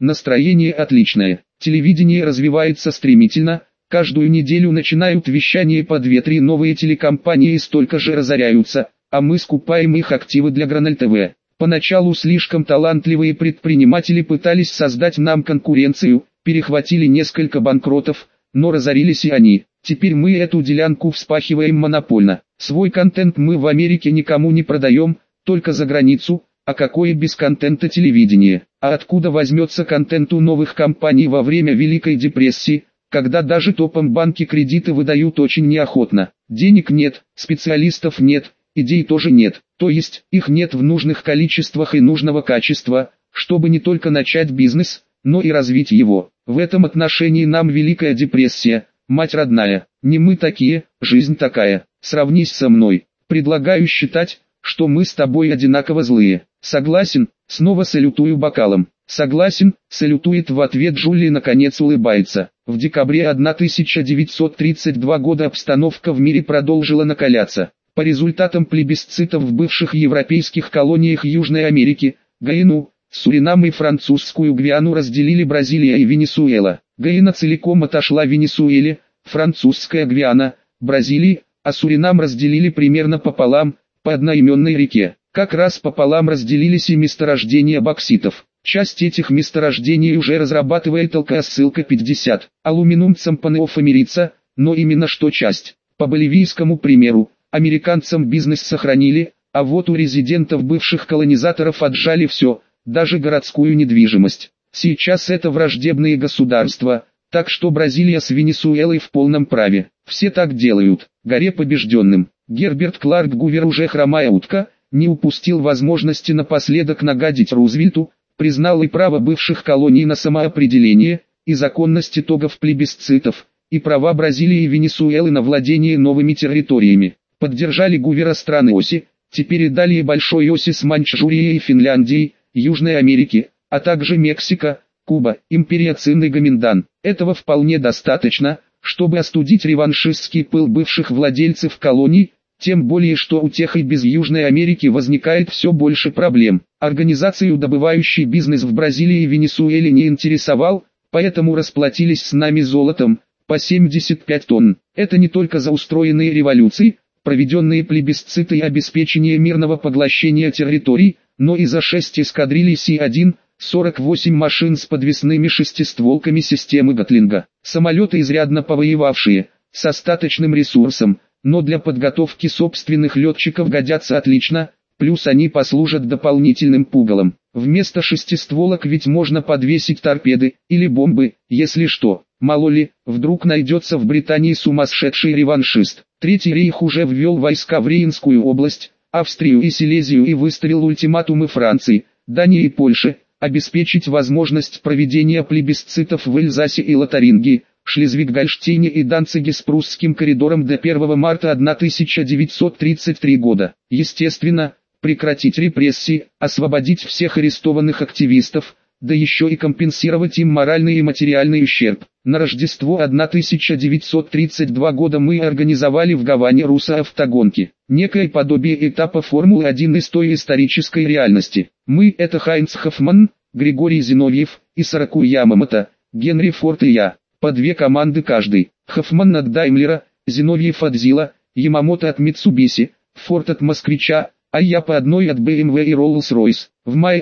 Настроение отличное. Телевидение развивается стремительно. Каждую неделю начинают вещание по 2-3 новые телекомпании и столько же разоряются, а мы скупаем их активы для Граноль ТВ. Поначалу слишком талантливые предприниматели пытались создать нам конкуренцию, перехватили несколько банкротов, но разорились и они. Теперь мы эту делянку вспахиваем монопольно. Свой контент мы в Америке никому не продаем, только за границу. А какое без контента телевидение? А откуда возьмется контент у новых компаний во время Великой депрессии, когда даже топам банки кредиты выдают очень неохотно? Денег нет, специалистов нет, идей тоже нет. То есть, их нет в нужных количествах и нужного качества, чтобы не только начать бизнес, но и развить его. В этом отношении нам Великая депрессия, мать родная. Не мы такие, жизнь такая. Сравнись со мной. Предлагаю считать, что мы с тобой одинаково злые. Согласен? Снова салютую бокалом. Согласен, салютует в ответ Джулия и наконец улыбается. В декабре 1932 года обстановка в мире продолжила накаляться. По результатам плебисцитов в бывших европейских колониях Южной Америки, Гайану, Суринам и французскую Гвиану разделили Бразилия и Венесуэла. Гайана целиком отошла Венесуэле, французская Гвиана, Бразилии, а Суринам разделили примерно пополам, по одноименной реке. Как раз пополам разделились и месторождения бокситов. Часть этих месторождений уже разрабатывает ЛКС-ссылка 50. Алуминум цампанеофамерица, но именно что часть. По боливийскому примеру, американцам бизнес сохранили, а вот у резидентов бывших колонизаторов отжали все, даже городскую недвижимость. Сейчас это враждебные государства, так что Бразилия с Венесуэлой в полном праве. Все так делают. Горе побежденным. Герберт Кларк Гувер, уже хромая утка, не упустил возможности напоследок нагадить Рузвельту, признал и право бывших колоний на самоопределение, и законность итогов плебисцитов, и права Бразилии и Венесуэлы на владение новыми территориями. Поддержали Гувера страны оси, теперь и далее большой оси с Маньчжурией и Финляндией, Южной Америки, а также Мексика, Куба, империя Цин и Гоминдан. Этого вполне достаточно, чтобы остудить реваншистский пыл бывших владельцев колоний, тем более что у тех и без Южной Америки возникает все больше проблем. Организацию, добывающий бизнес в Бразилии и Венесуэле, не интересовал, поэтому расплатились с нами золотом, по 75 тонн. Это не только за устроенные революции, проведенные плебисциты и обеспечение мирного поглощения территорий, но и за 6 эскадрилей Си-1, 48 машин с подвесными шестистволками системы Гатлинга. Самолеты, изрядно повоевавшие, с остаточным ресурсом, но для подготовки собственных летчиков годятся отлично, плюс они послужат дополнительным пугалом. Вместо шестистволок ведь можно подвесить торпеды, или бомбы, если что. Мало ли, вдруг найдется в Британии сумасшедший реваншист. Третий рейх уже ввел войска в Рейнскую область, Австрию и Силезию и выставил ультиматумы Франции, Дании и Польше, обеспечить возможность проведения плебисцитов в Эльзасе и Лотарингии, Шлезвиг-Гольштейне и Данциге с прусским коридором до 1 марта 1933 года. Естественно, прекратить репрессии, освободить всех арестованных активистов, да еще и компенсировать им моральный и материальный ущерб. На Рождество 1932 года мы организовали в Гаване руссо-автогонки. Некое подобие этапа Формулы-1 из той исторической реальности. Мы — это Хайнц Хоффман, Григорий Зиновьев, Исааку Ямамото, Генри Форд и я. По 2 команды каждый. Хоффман от Даймлера, Зиновьев от Зила, Ямамото от Митсубиси, Форд от Москвича, а я по одной от BMW и Rolls-Royce. В мае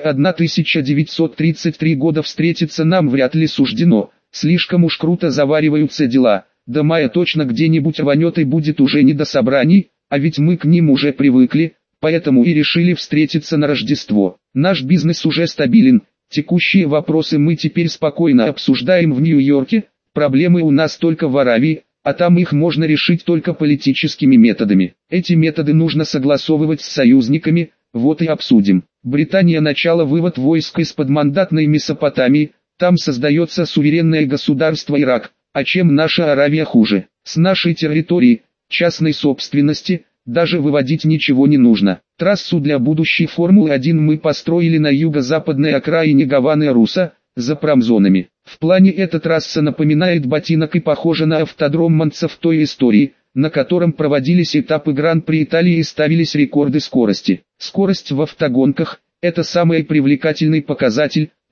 1933 года встретиться нам вряд ли суждено, слишком уж круто завариваются дела. До мая точно где-нибудь рванет и будет уже не до собраний, а ведь мы к ним уже привыкли, поэтому и решили встретиться на Рождество. Наш бизнес уже стабилен, текущие вопросы мы теперь спокойно обсуждаем в Нью-Йорке, проблемы у нас только в Аравии, а там их можно решить только политическими методами. Эти методы нужно согласовывать с союзниками, вот и обсудим. Британия начала вывод войск из подмандатной Месопотамии, там создается суверенное государство Ирак, а чем наша Аравия хуже? С нашей территории, частной собственности, даже выводить ничего не нужно. Трассу для будущей Формулы-1 мы построили на юго-западной окраине Гаваны-Руса, за промзонами. В плане эта трасса напоминает ботинок и похожа на автодром Монца в той истории, на котором проводились этапы Гран-при Италии и ставились рекорды скорости. Скорость в автогонках – это самый привлекательный показатель,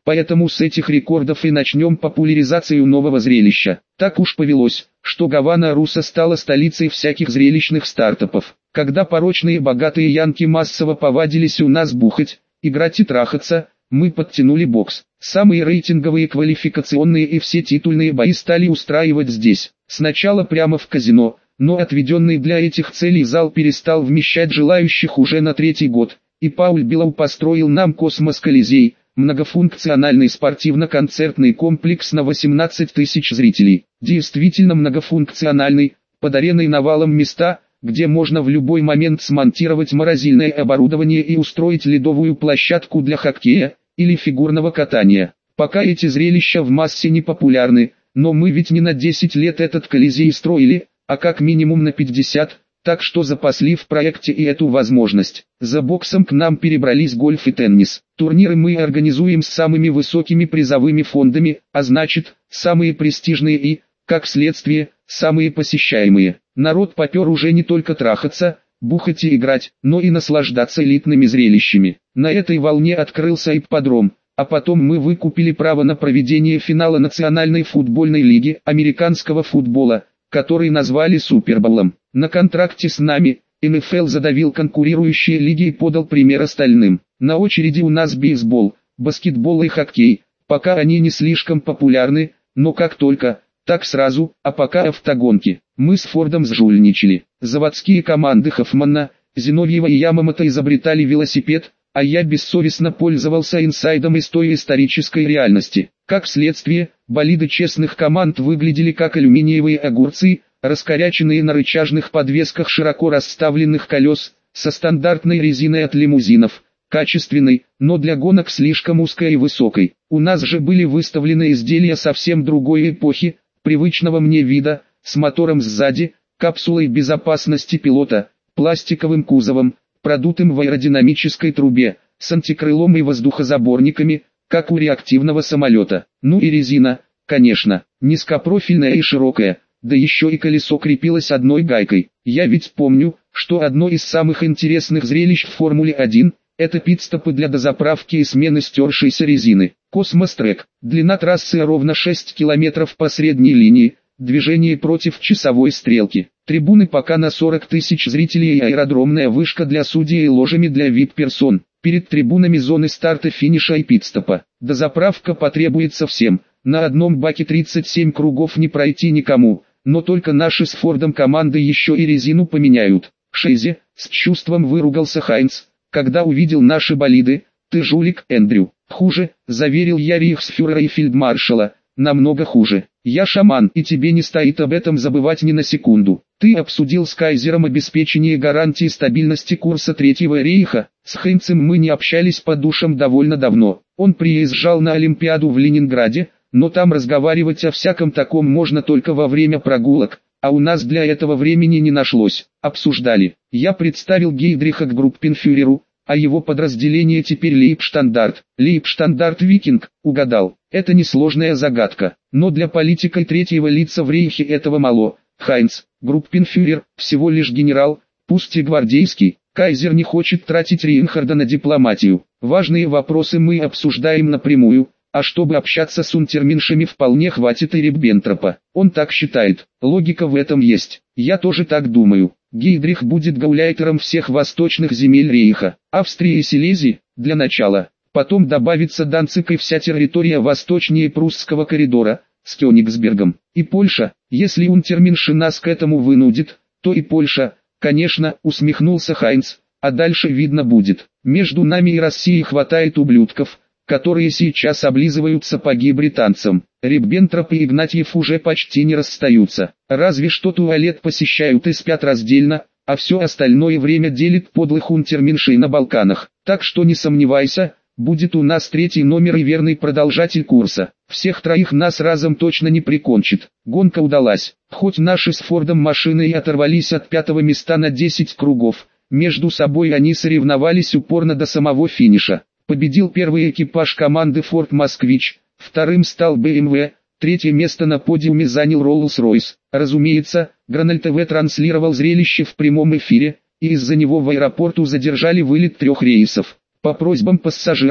Поэтому с этих рекордов и начнем популяризацию нового зрелища. Так уж повелось, что Гавана-Руса стала столицей всяких зрелищных стартапов. Когда порочные богатые янки массово повадились у нас бухать, играть и трахаться, мы подтянули бокс. Самые рейтинговые, квалификационные и все титульные бои стали устраивать здесь. Сначала прямо в казино, но отведенный для этих целей зал перестал вмещать желающих уже на 3-й год, и Пауль Билау построил нам Космос-Колизей, многофункциональный спортивно-концертный комплекс на 18 тысяч зрителей. Действительно многофункциональный, под ареной навалом места, где можно в любой момент смонтировать морозильное оборудование и устроить ледовую площадку для хоккея или фигурного катания. Пока эти зрелища в массе не популярны, но мы ведь не на 10 лет этот Колизей строили, а как минимум на 50, так что запасли в проекте и эту возможность. За боксом к нам перебрались гольф и теннис. Турниры мы организуем с самыми высокими призовыми фондами, а значит, самые престижные и, как следствие, самые посещаемые. Народ попер уже не только трахаться, бухать и играть, но и наслаждаться элитными зрелищами. На этой волне открылся ипподром, а потом мы выкупили право на проведение финала Национальной футбольной лиги американского футбола, который назвали Суперболом. На контракте с нами НФЛ задавил конкурирующие лиги и подал пример остальным. На очереди у нас бейсбол, баскетбол и хоккей, пока они не слишком популярны, но как только, так сразу, а пока автогонки. Мы с Фордом сжульничали. Заводские команды Хоффмана, Зиновьева и Ямамото изобретали велосипед, а я бессовестно пользовался инсайдом из той исторической реальности. Как следствие, болиды честных команд выглядели как алюминиевые огурцы, раскоряченные на рычажных подвесках широко расставленных колес, со стандартной резиной от лимузинов, качественной, но для гонок слишком узкой и высокой. У нас же были выставлены изделия совсем другой эпохи, привычного мне вида, с мотором сзади, капсулой безопасности пилота, пластиковым кузовом, продутым в аэродинамической трубе, с антикрылом и воздухозаборниками, как у реактивного самолета. Ну и резина, конечно, низкопрофильная и широкая, да еще и колесо крепилось одной гайкой. Я ведь помню, что одно из самых интересных зрелищ в Формуле-1 – это пит-стопы для дозаправки и смены стершейся резины. Космос-трек, длина трассы ровно 6 километров по средней линии, движение против часовой стрелки. Трибуны пока на 40 тысяч зрителей и аэродромная вышка для судей и ложами для VIP-персон. Перед трибунами зоны старта, финиша и пит-стопа. Дозаправка потребуется всем. На одном баке 37 кругов не пройти никому, но только наши с Фордом команды еще и резину поменяют. Шейзе, с чувством выругался Хайнц, когда увидел наши болиды. Ты жулик, Эндрю. Хуже, заверил я рейхсфюрера и фельдмаршала, намного хуже. Я шаман, и тебе не стоит об этом забывать ни на секунду. Ты обсудил с Кайзером обеспечение гарантии стабильности курса Третьего рейха. С Хайнцем мы не общались по душам довольно давно. Он приезжал на Олимпиаду в Ленинграде, но там разговаривать о всяком таком можно только во время прогулок, а у нас для этого времени не нашлось. Обсуждали. Я представил Гейдриха к группенфюреру, а его подразделение теперь Лейбштандарт. Лейбштандарт Викинг, угадал. Это несложная загадка, но для политика и третьего лица в рейхе этого мало. Хайнц, группенфюрер, всего лишь генерал, пусть и гвардейский. Кайзер не хочет тратить Рейнхарда на дипломатию. Важные вопросы мы обсуждаем напрямую, а чтобы общаться с унтерменшами вполне хватит и Риббентропа. Он так считает. Логика в этом есть. Я тоже так думаю. Гейдрих будет гауляйтером всех восточных земель рейха. Австрии и Силезии, для начала. Потом добавится Данциг и вся территория восточнее Прусского коридора, с Кёнигсбергом. И Польша, если унтерменши нас к этому вынудит, то и Польша, конечно, усмехнулся Хайнц, а дальше видно будет. Между нами и Россией хватает ублюдков, которые сейчас облизывают сапоги британцам. Риббентроп и Игнатьев уже почти не расстаются. Разве что туалет посещают и спят раздельно, а все остальное время делит подлых унтерменшей на Балканах. Так что не сомневайся, будет у нас третий номер и верный продолжатель курса. Всех троих нас разом точно не прикончит. Гонка удалась. Хоть наши с Фордом машины и оторвались от 5-го места на 10 кругов, между собой они соревновались упорно до самого финиша. Победил первый экипаж команды Ford Москвич, вторым стал BMW, третье место на подиуме занял Rolls-Royce. Разумеется, Граналь ТВ транслировал зрелище в прямом эфире, и из-за него в аэропорту задержали вылет 3 рейсов. По просьбам пассажиров,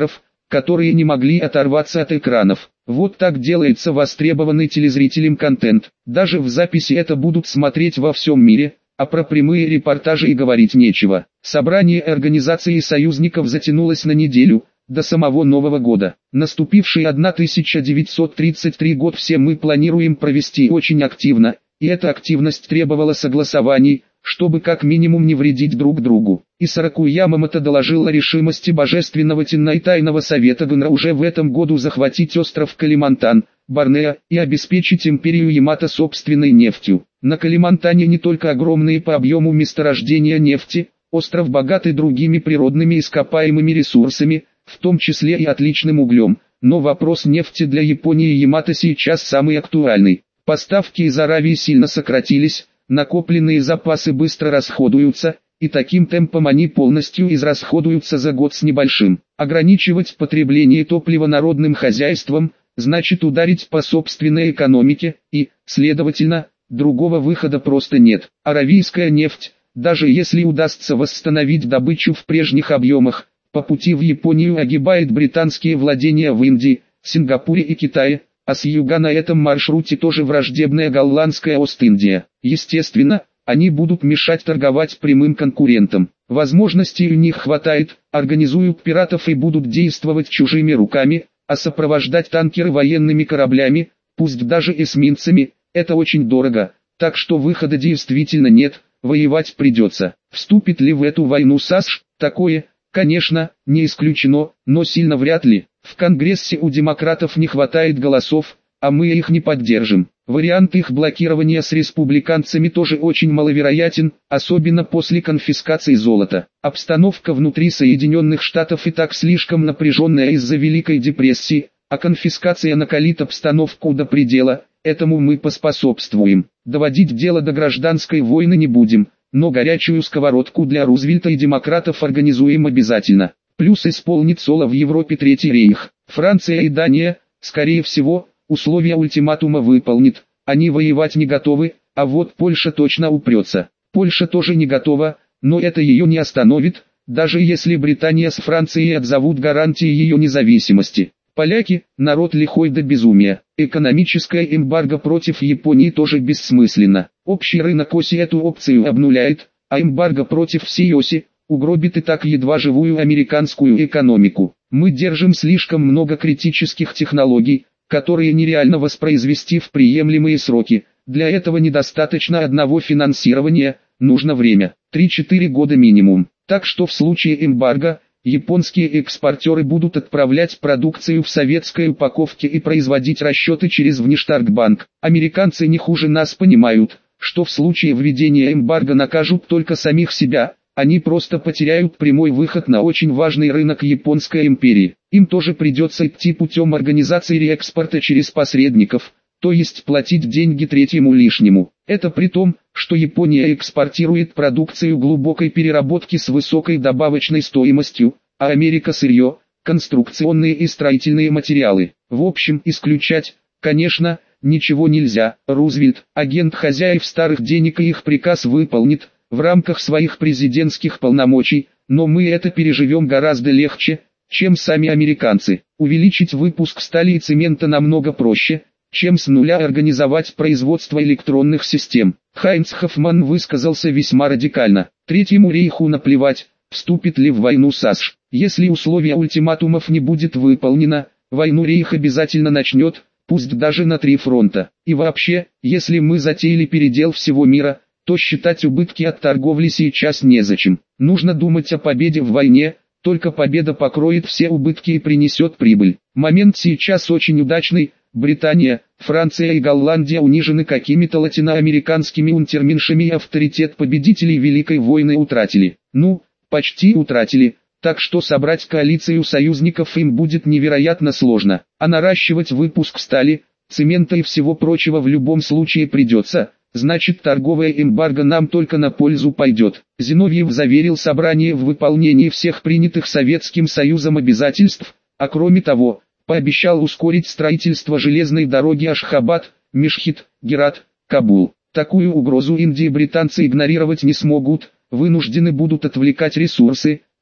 которые не могли оторваться от экранов. Вот так делается востребованный телезрителям контент. Даже в записи это будут смотреть во всем мире, а про прямые репортажи и говорить нечего. Собрание организации союзников затянулось на неделю, до самого Нового года. Наступивший 1933 год все мы планируем провести очень активно, и эта активность требовала согласований, чтобы как минимум не вредить друг другу. И Исараку Ямамото доложил о решимости Божественного Тенна и Тайного Совета ГНР уже в этом году захватить остров Калимантан, Борнео, и обеспечить империю Ямато собственной нефтью. На Калимантане не только огромные по объему месторождения нефти, остров богатый другими природными ископаемыми ресурсами, в том числе и отличным углем, но вопрос нефти для Японии и Ямато сейчас самый актуальный. Поставки из Аравии сильно сократились, накопленные запасы быстро расходуются, и таким темпом они полностью израсходуются за год с небольшим. Ограничивать потребление топлива народным хозяйством, значит ударить по собственной экономике, и, следовательно, другого выхода просто нет. Аравийская нефть, даже если удастся восстановить добычу в прежних объемах, по пути в Японию огибает британские владения в Индии, Сингапуре и Китае, а с юга на этом маршруте тоже враждебная голландская Ост-Индия. Естественно, они будут мешать торговать прямым конкурентам. Возможностей у них хватает, организуют пиратов и будут действовать чужими руками, а сопровождать танкеры военными кораблями, пусть даже эсминцами, это очень дорого, так что выхода действительно нет, воевать придется. Вступит ли в эту войну САСШ, такое, конечно, не исключено, но сильно вряд ли. В Конгрессе у демократов не хватает голосов, а мы их не поддержим. Вариант их блокирования с республиканцами тоже очень маловероятен, особенно после конфискации золота. Обстановка внутри Соединенных Штатов и так слишком напряженная из-за Великой депрессии, а конфискация накалит обстановку до предела, этому мы поспособствуем. Доводить дело до гражданской войны не будем, но горячую сковородку для Рузвельта и демократов организуем обязательно. Плюс исполнит соло в Европе Третий рейх. Франция и Дания, скорее всего, условия ультиматума выполнит, они воевать не готовы, а вот Польша точно упрется. Польша тоже не готова, но это ее не остановит, даже если Британия с Францией отзовут гарантии ее независимости. Поляки – народ лихой до безумия. Экономическое эмбарго против Японии тоже бессмысленно. Общий рынок оси эту опцию обнуляет, а эмбарго против всей оси угробит и так едва живую американскую экономику. Мы держим слишком много критических технологий, которые нереально воспроизвести в приемлемые сроки. Для этого недостаточно одного финансирования, нужно время, 3-4 года минимум. Так что в случае эмбарго, японские экспортеры будут отправлять продукцию в советской упаковке и производить расчеты через Внештаркбанк. Американцы не хуже нас понимают, что в случае введения эмбарго накажут только самих себя, они просто потеряют прямой выход на очень важный рынок японской империи. Им тоже придется идти путем организации реэкспорта через посредников, то есть платить деньги третьему лишнему. Это при том, что Япония экспортирует продукцию глубокой переработки с высокой добавочной стоимостью, а Америка сырье, конструкционные и строительные материалы. В общем, исключать, конечно, ничего нельзя. Рузвельт, агент хозяев старых денег, и их приказ выполнит в рамках своих президентских полномочий, но мы это переживем гораздо легче, чем сами американцы. Увеличить выпуск стали и цемента намного проще, чем с нуля организовать производство электронных систем. Хайнц Хоффман высказался весьма радикально. Третьему рейху наплевать, вступит ли в войну САСШ. Если условия ультиматумов не будет выполнено, войну рейх обязательно начнет, пусть даже на 3 фронта. И вообще, если мы затеяли передел всего мира, то считать убытки от торговли сейчас незачем. Нужно думать о победе в войне, только победа покроет все убытки и принесет прибыль. Момент сейчас очень удачный. Британия, Франция и Голландия унижены какими-то латиноамериканскими унтерменшами и авторитет победителей Великой войны утратили. Ну, почти утратили, так что собрать коалицию союзников им будет невероятно сложно. А наращивать выпуск стали, цемента и всего прочего в любом случае придется. Значит, торговое эмбарго нам только на пользу пойдет. Зиновьев заверил собрание в выполнении всех принятых Советским Союзом обязательств, а кроме того, пообещал ускорить строительство железной дороги Ашхабад, Мешхед, Герат, Кабул. Такую угрозу Индии британцы игнорировать не смогут, вынуждены будут отвлекать ресурсы,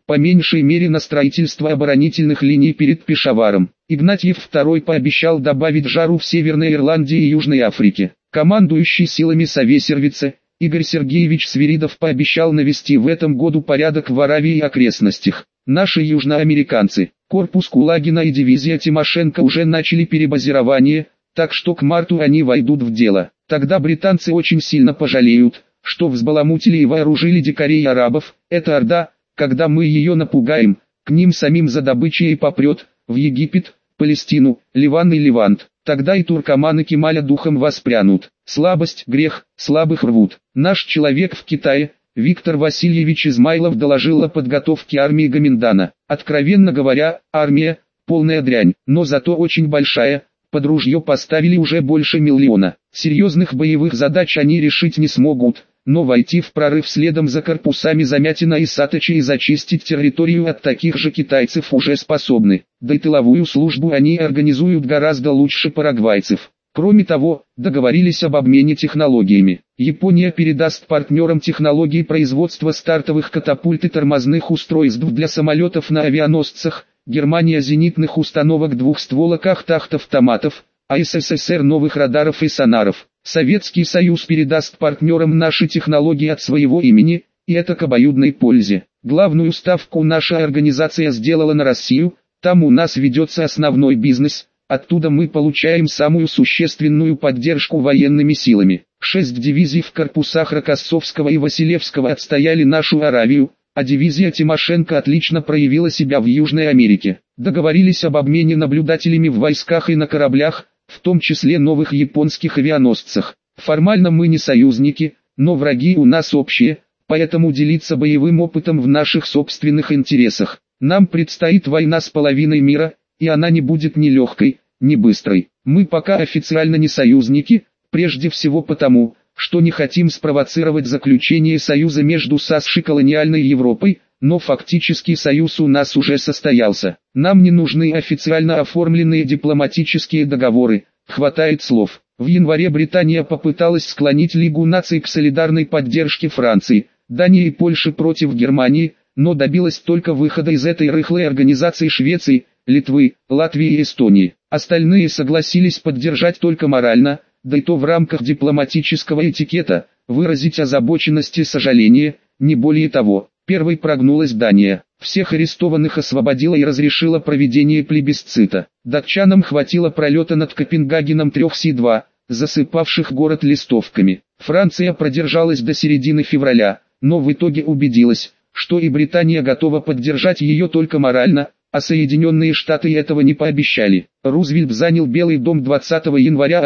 по меньшей мере на строительство оборонительных линий перед Пешаваром. Игнатьев II пообещал добавить жару в Северной Ирландии и Южной Африке. Командующий силами Совесервица, Игорь Сергеевич Свиридов пообещал навести в этом году порядок в Аравии и окрестностях. Наши южноамериканцы, корпус Кулагина и дивизия Тимошенко уже начали перебазирование, так что к марту они войдут в дело. Тогда британцы очень сильно пожалеют, что взбаламутили и вооружили дикарей и арабов. Эта орда, когда мы ее напугаем, к ним самим за добычей и попрет, в Египет, Палестину, Ливан и Левант. Тогда и туркоманы Кемаля духом воспрянут. Слабость, грех, слабых рвут. Наш человек в Китае, Виктор Васильевич Измайлов, доложил о подготовке армии Гоминдана. Откровенно говоря, армия – полная дрянь, но зато очень большая. Под ружье поставили уже больше 1 миллиона. Серьезных боевых задач они решить не смогут, но войти в прорыв следом за корпусами Замятина и Сатыча и зачистить территорию от таких же китайцев уже способны. Да и тыловую службу они организуют гораздо лучше парагвайцев. Кроме того, договорились об обмене технологиями. Япония передаст партнерам технологии производства стартовых катапульт и тормозных устройств для самолетов на авианосцах, Германия зенитных установок двухстволок автоматов, а СССР новых радаров и сонаров. Советский Союз передаст партнерам наши технологии от своего имени, и это к обоюдной пользе. Главную ставку наша организация сделала на Россию, там у нас ведется основной бизнес, оттуда мы получаем самую существенную поддержку военными силами. 6 дивизий в корпусах Рокоссовского и Василевского отстояли нашу Аравию, а дивизия Тимошенко отлично проявила себя в Южной Америке. Договорились об обмене наблюдателями в войсках и на кораблях, в том числе новых японских авианосцах. Формально мы не союзники, но враги у нас общие, поэтому делиться боевым опытом в наших собственных интересах. Нам предстоит война с половиной мира, и она не будет ни легкой, ни быстрой. Мы пока официально не союзники, прежде всего потому, что не хотим спровоцировать заключение союза между САСШ и колониальной Европой, но фактически союз у нас уже состоялся. Нам не нужны официально оформленные дипломатические договоры, хватает слов. В январе Британия попыталась склонить Лигу наций к солидарной поддержке Франции, Дании и Польши против Германии, но добилась только выхода из этой рыхлой организации Швеции, Литвы, Латвии и Эстонии. Остальные согласились поддержать только морально, да и то в рамках дипломатического этикета, выразить озабоченность и сожаление, не более того. Первой прогнулась Дания. Всех арестованных освободила и разрешила проведение плебисцита. Датчанам хватило пролета над Копенгагеном 3 Си-2, засыпавших город листовками. Франция продержалась до середины февраля, но в итоге убедилась, что и Британия готова поддержать ее только морально, а Соединенные Штаты этого не пообещали. Рузвельт занял Белый дом 20 января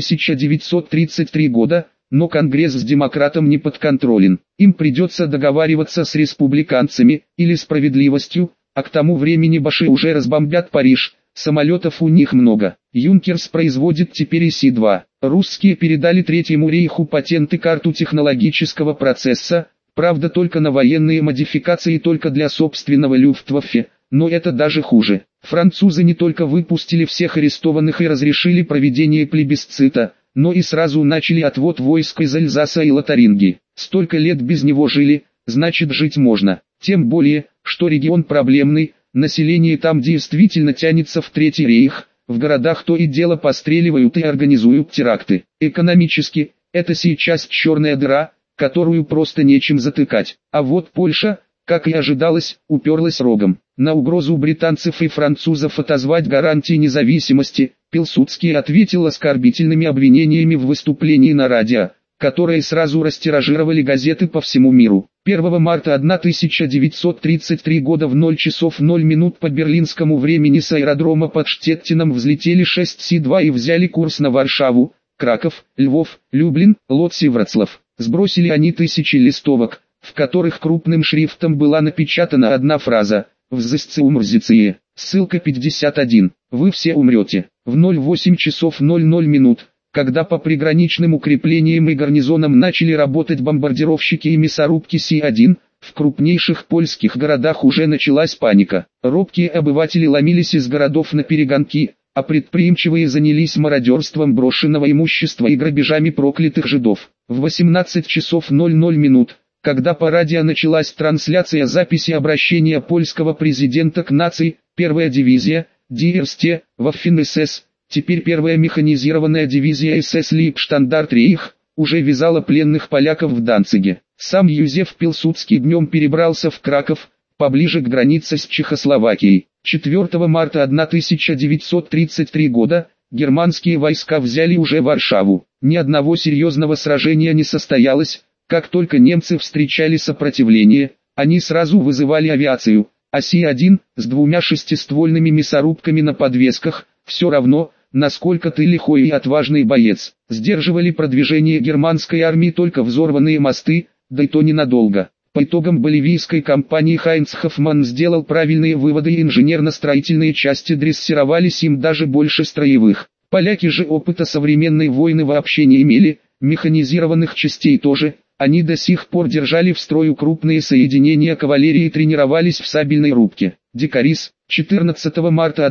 1933 года, но Конгресс с демократом не подконтролен. Им придется договариваться с республиканцами, или справедливостью, а к тому времени баши уже разбомбят Париж, самолетов у них много. Юнкерс производит теперь и Си-2. Русские передали Третьему рейху патенты карту технологического процесса, правда только на военные модификации, только для собственного Люфтваффе, но это даже хуже. Французы не только выпустили всех арестованных и разрешили проведение плебисцита, но и сразу начали отвод войск из Эльзаса и Лотарингии. Столько лет без него жили, значит жить можно. Тем более, что регион проблемный, население там действительно тянется в Третий рейх, в городах то и дело постреливают и организуют теракты. Экономически, это сейчас черная дыра, которую просто нечем затыкать. А вот Польша, как и ожидалось, уперлась рогом. На угрозу британцев и французов отозвать гарантии независимости, Пилсудский ответил оскорбительными обвинениями в выступлении на радио, которые сразу растиражировали газеты по всему миру. 1 марта 1933 года в 0 часов 0 минут по берлинскому времени с аэродрома под Штеттином взлетели 6 Си-2 и взяли курс на Варшаву, Краков, Львов, Люблин, Лодзь и Вроцлав. Сбросили они тысячи листовок, в которых крупным шрифтом была напечатана одна фраза «Вззысцы умрзиции». Ссылка 51. Вы все умрете. В 08 часов 00 минут, когда по приграничным укреплениям и гарнизонам начали работать бомбардировщики и мясорубки Си-1, в крупнейших польских городах уже началась паника. Робкие обыватели ломились из городов на перегонки, а предприимчивые занялись мародерством брошенного имущества и грабежами проклятых жидов. В 18 часов 00 минут, когда по радио началась трансляция записи обращения польского президента к нации, 1-я дивизия, ДРСТ, Waffen-СС, теперь 1-я механизированная дивизия СС Лейбштандарт Рейх, уже вязала пленных поляков в Данциге. Сам Юзеф Пилсудский днем перебрался в Краков, поближе к границе с Чехословакией. 4 марта 1933 года германские войска взяли уже Варшаву. Ни одного серьезного сражения не состоялось. Как только немцы встречали сопротивление, они сразу вызывали авиацию. АСИ-1 с 2 шестиствольными мясорубками на подвесках, все равно, насколько ты лихой и отважный боец. Сдерживали продвижение германской армии только взорванные мосты, да и то ненадолго. По итогам боливийской кампании Хайнц Хоффман сделал правильные выводы, и инженерно-строительные части дрессировались им даже больше строевых. Поляки же опыта современной войны вообще не имели, механизированных частей тоже. Они до сих пор держали в строю крупные соединения кавалерии и тренировались в сабельной рубке. Дикарис, 14 марта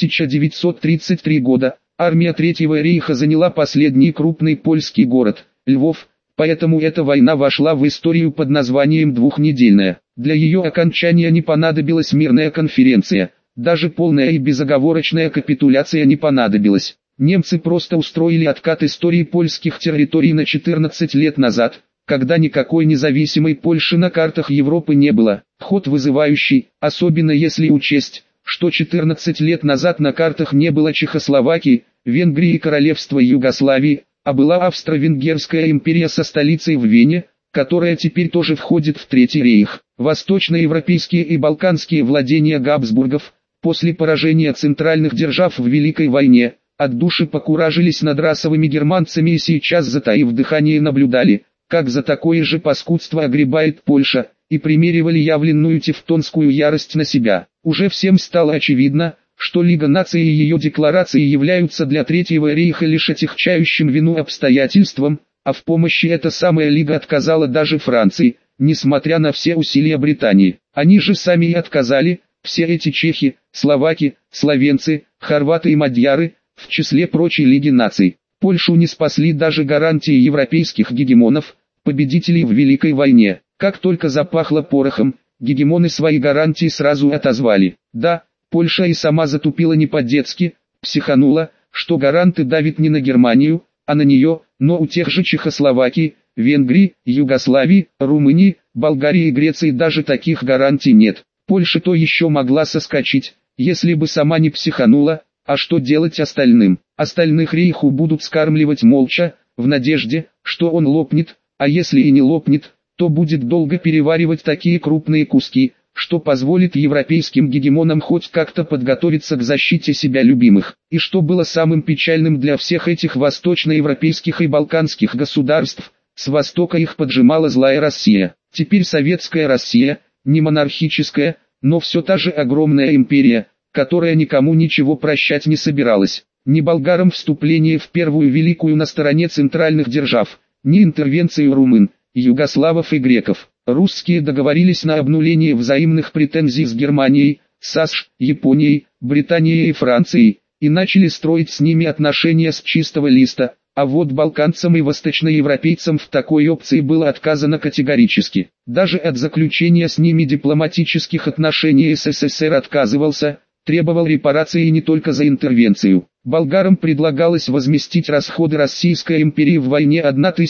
1933 года, армия Третьего рейха заняла последний крупный польский город, Львов, поэтому эта война вошла в историю под названием «Двухнедельная». Для ее окончания не понадобилась мирная конференция, даже полная и безоговорочная капитуляция не понадобилась. Немцы просто устроили откат истории польских территорий на 14 лет назад, когда никакой независимой Польши на картах Европы не было. Ход вызывающий, особенно если учесть, что 14 лет назад на картах не было Чехословакии, Венгрии и Королевства Югославии, а была Австро-Венгерская империя со столицей в Вене, которая теперь тоже входит в Третий рейх. Восточноевропейские и балканские владения Габсбургов, после поражения центральных держав в Великой войне, от души покуражились над расовыми германцами и сейчас, затаив дыхание, наблюдали, как за такое же паскудство огребает Польша, и примеривали явленную тевтонскую ярость на себя. Уже всем стало очевидно, что Лига наций и ее декларации являются для Третьего рейха лишь отягчающим вину обстоятельством, а в помощи эта самая Лига отказала даже Франции, несмотря на все усилия Британии. Они же сами и отказали, все эти чехи, словаки, словенцы, хорваты и мадьяры, в числе прочей Лиги наций. Польшу не спасли даже гарантии европейских гегемонов, победителей в Великой войне. Как только запахло порохом, гегемоны свои гарантии сразу отозвали. Да, Польша и сама затупила не по-детски, психанула, что гаранты давят не на Германию, а на нее, но у тех же Чехословакии, Венгрии, Югославии, Румынии, Болгарии и Греции даже таких гарантий нет. Польша то еще могла соскочить, если бы сама не психанула, а что делать остальным? Остальных рейху будут скармливать молча, в надежде, что он лопнет, а если и не лопнет, то будет долго переваривать такие крупные куски, что позволит европейским гегемонам хоть как-то подготовиться к защите себя любимых. И что было самым печальным для всех этих восточноевропейских и балканских государств, с востока их поджимала злая Россия. Теперь советская Россия, не монархическая, но все та же огромная империя, которая никому ничего прощать не собиралась. Ни болгарам вступление в Первую Великую на стороне центральных держав, ни интервенцию румын, югославов и греков. Русские договорились на обнуление взаимных претензий с Германией, САСШ, Японией, Британией и Францией, и начали строить с ними отношения с чистого листа, а вот балканцам и восточноевропейцам в такой опции было отказано категорически. Даже от заключения с ними дипломатических отношений СССР отказывался, требовал репарации не только за интервенцию. Болгарам предлагалось возместить расходы Российской империи в войне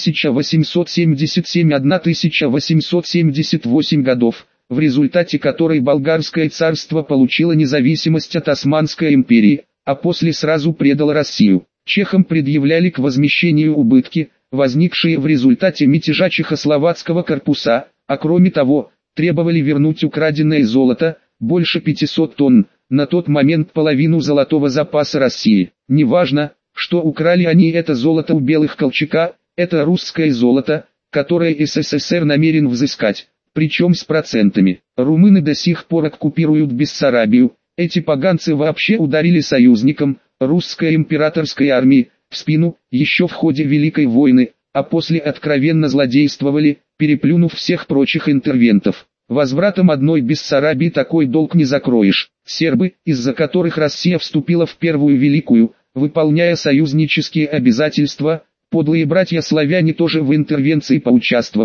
1877-1878 годов, в результате которой Болгарское царство получило независимость от Османской империи, а после сразу предало Россию. Чехам предъявляли к возмещению убытки, возникшие в результате мятежа чехословацкого корпуса, а кроме того, требовали вернуть украденное золото, больше 500 тонн, на тот момент половину золотого запаса России. Неважно, что украли они это золото у белых Колчака, это русское золото, которое СССР намерен взыскать, причем с процентами. Румыны до сих пор оккупируют Бессарабию, эти поганцы вообще ударили союзникам, русской императорской армии, в спину, еще в ходе Великой войны, а после откровенно злодействовали, переплюнув всех прочих интервентов. Возвратом одной Бессарабии такой долг не закроешь. Сербы, из-за которых Россия вступила в Первую Великую, выполняя союзнические обязательства, подлые братья-славяне тоже в интервенции поучаствовали,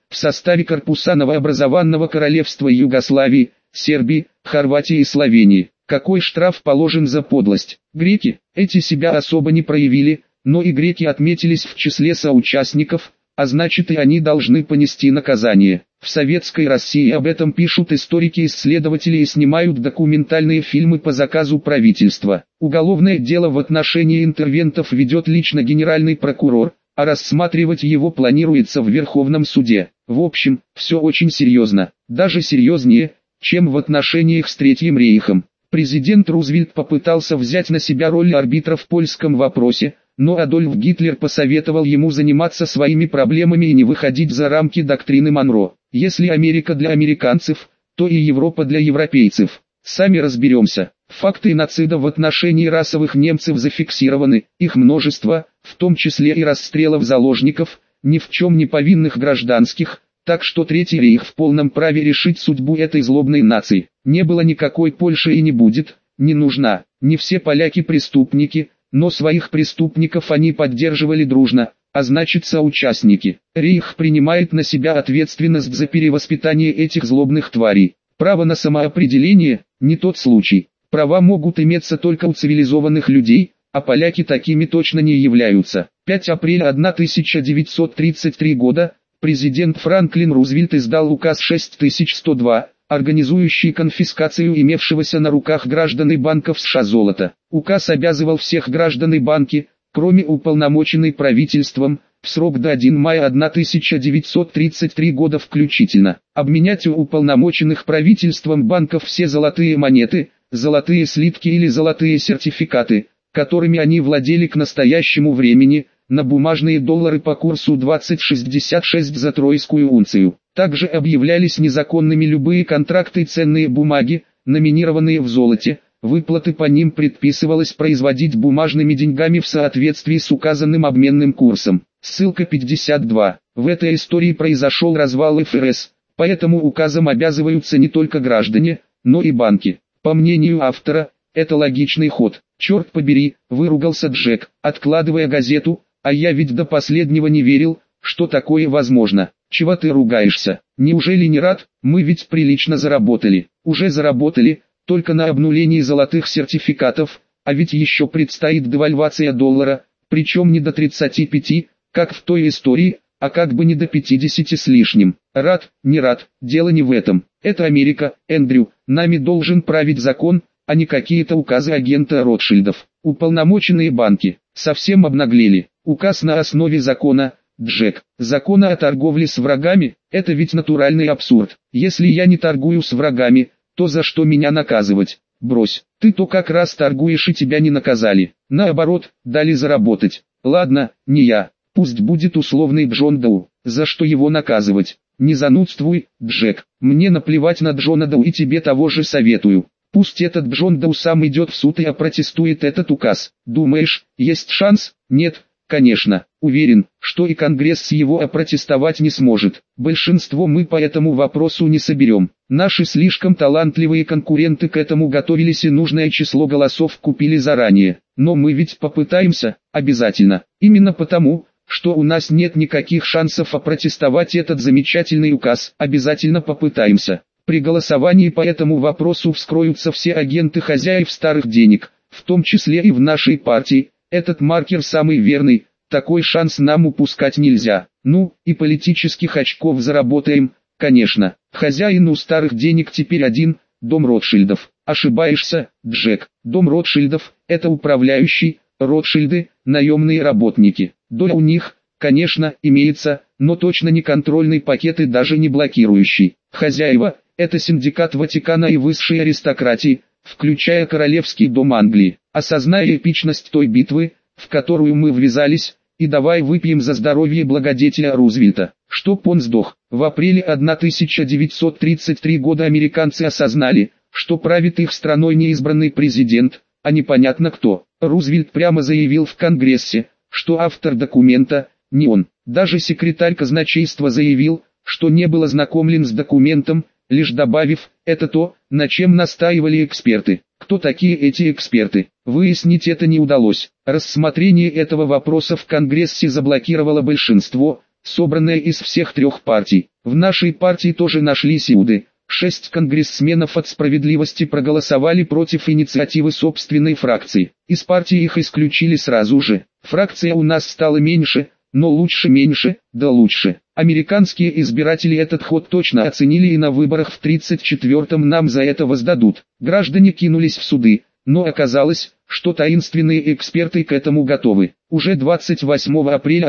в составе корпуса новообразованного королевства Югославии, Сербии, Хорватии и Словении. Какой штраф положен за подлость? Греки, эти себя особо не проявили, но и греки отметились в числе соучастников, а значит и они должны понести наказание. В советской России об этом пишут историки-исследователи и снимают документальные фильмы по заказу правительства. Уголовное дело в отношении интервентов ведет лично генеральный прокурор, а рассматривать его планируется в Верховном суде. В общем, все очень серьезно, даже серьезнее, чем в отношениях с Третьим рейхом. Президент Рузвельт попытался взять на себя роль арбитра в польском вопросе, но Адольф Гитлер посоветовал ему заниматься своими проблемами и не выходить за рамки доктрины Монро. Если Америка для американцев, то и Европа для европейцев. Сами разберемся. Факты геноцида в отношении расовых немцев зафиксированы, их множество, в том числе и расстрелов заложников, ни в чем не повинных гражданских, так что Третий рейх в полном праве решить судьбу этой злобной нации. Не было никакой Польши и не будет, не нужна. Не все поляки преступники, но своих преступников они поддерживали дружно, а значит соучастники. Рейх принимает на себя ответственность за перевоспитание этих злобных тварей. Право на самоопределение – не тот случай. Права могут иметься только у цивилизованных людей, а поляки такими точно не являются. 5 апреля 1933 года президент Франклин Рузвельт издал указ 6102, организующий конфискацию имевшегося на руках граждан и банков США золота. Указ обязывал всех граждан и банки, кроме уполномоченной правительством, в срок до 1 мая 1933 года включительно, обменять у уполномоченных правительством банков все золотые монеты, золотые слитки или золотые сертификаты, которыми они владели к настоящему времени, на бумажные доллары по курсу 20,66 за тройскую унцию. Также объявлялись незаконными любые контракты и ценные бумаги, номинированные в золоте, выплаты по ним предписывалось производить бумажными деньгами в соответствии с указанным обменным курсом. Ссылка 52. В этой истории произошел развал ФРС, поэтому указом обязываются не только граждане, но и банки. По мнению автора, это логичный ход. «Черт побери», — выругался Джек, откладывая газету, «а я ведь до последнего не верил, что такое возможно». «Чего ты ругаешься? Неужели не рад? Мы ведь прилично заработали». «Уже заработали, только на обнулении золотых сертификатов, а ведь еще предстоит девальвация доллара, причем не до 35, как в той истории, а как бы не до 50 с лишним». «Рад, не рад, дело не в этом. Это Америка, Эндрю, нами должен править закон, а не какие-то указы агента Ротшильдов. Уполномоченные банки совсем обнаглели. Указ на основе закона, Джек, закона о торговле с врагами, это ведь натуральный абсурд. Если я не торгую с врагами, то за что меня наказывать? Брось, ты то как раз торгуешь и тебя не наказали. Наоборот, дали заработать. Ладно, не я, пусть будет условный Джон Доу, за что его наказывать? Не занудствуй, Джек, мне наплевать на Джона Доу и тебе того же советую. Пусть этот Джон Доу сам идет в суд и опротестует этот указ. Думаешь, есть шанс? Нет, конечно. Уверен, что и Конгресс его опротестовать не сможет. Большинство мы по этому вопросу не соберем. Наши слишком талантливые конкуренты к этому готовились и нужное число голосов купили заранее. Но мы ведь попытаемся, обязательно. Именно потому, что у нас нет никаких шансов опротестовать этот замечательный указ, обязательно попытаемся. При голосовании по этому вопросу вскроются все агенты хозяев старых денег, в том числе и в нашей партии. Этот маркер самый верный, такой шанс нам упускать нельзя. Ну, и политических очков заработаем, конечно. Хозяин у старых денег теперь один, дом Ротшильдов. Ошибаешься, Джек. Дом Ротшильдов – это управляющий, Ротшильды – наемные работники. Доля у них, конечно, имеется, но точно не контрольный пакет и даже не блокирующий. Хозяева – это синдикат Ватикана и высшей аристократии, включая Королевский дом Англии. Осознай эпичность той битвы, в которую мы ввязались, и давай выпьем за здоровье благодетеля Рузвельта. Чтоб он сдох. В апреле 1933 года американцы осознали, что правит их страной неизбранный президент, а непонятно кто. Рузвельт прямо заявил в Конгрессе, что автор документа – не он. Даже секретарь казначейства заявил, что не был ознакомлен с документом, лишь добавив, это то, на чем настаивали эксперты. Кто такие эти эксперты? Выяснить это не удалось. Рассмотрение этого вопроса в Конгрессе заблокировало большинство, собранная из всех трех партий. В нашей партии тоже нашлись иуды. 6 конгрессменов от «Справедливости» проголосовали против инициативы собственной фракции. Из партии их исключили сразу же. Фракция у нас стала меньше, но лучше меньше, да лучше. Американские избиратели этот ход точно оценили и на выборах в 1934-м нам за это воздадут. Граждане кинулись в суды, но оказалось, что таинственные эксперты к этому готовы. Уже 28 апреля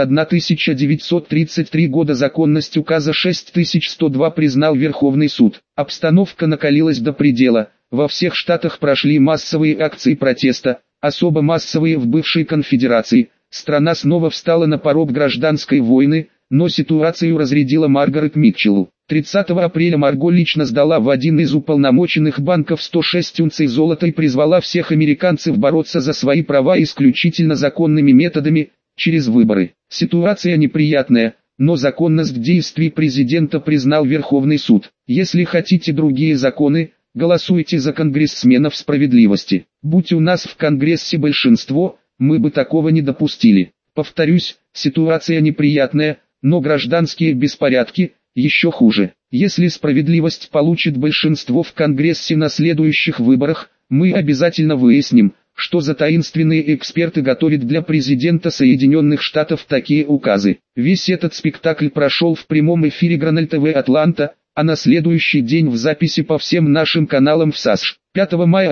1933 года законность указа 6102 признал Верховный суд. Обстановка накалилась до предела. Во всех штатах прошли массовые акции протеста, особо массовые в бывшей конфедерации. Страна снова встала на порог гражданской войны, но ситуацию разрядила Маргарет Митчелл. 30 апреля Марго лично сдала в один из уполномоченных банков 106 унций золота и призвала всех американцев бороться за свои права исключительно законными методами, через выборы. Ситуация неприятная, но законность действий президента признал Верховный суд. Если хотите другие законы, голосуйте за конгрессменов справедливости. Будь у нас в Конгрессе большинство, мы бы такого не допустили. Повторюсь, ситуация неприятная, но гражданские беспорядки еще хуже. Если справедливость получит большинство в Конгрессе на следующих выборах, мы обязательно выясним, что за таинственные эксперты готовят для президента Соединенных Штатов такие указы. Весь этот спектакль прошел в прямом эфире Граналь ТВ Атланта, а на следующий день в записи по всем нашим каналам в САСШ. 5 мая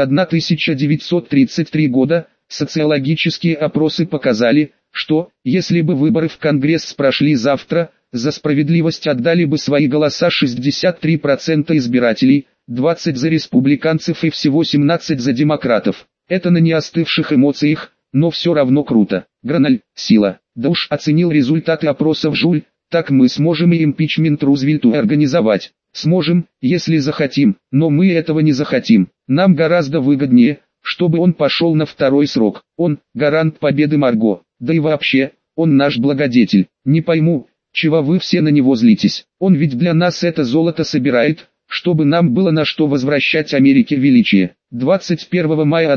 1933 года социологические опросы показали, что, если бы выборы в Конгресс прошли завтра, за справедливость отдали бы свои голоса 63% избирателей, 20% за республиканцев и всего 17% за демократов. Это на неостывших эмоциях, но все равно круто. Граналь, сила. Да уж, оценил результаты опросов Жуль, так мы сможем и импичмент Рузвельту организовать. Сможем, если захотим, но мы этого не захотим. Нам гораздо выгоднее, чтобы он пошел на второй срок. Он – гарант победы Марго. Да и вообще, он наш благодетель. Не пойму, чего вы все на него злитесь. Он ведь для нас это золото собирает, чтобы нам было на что возвращать Америке величие. 21 мая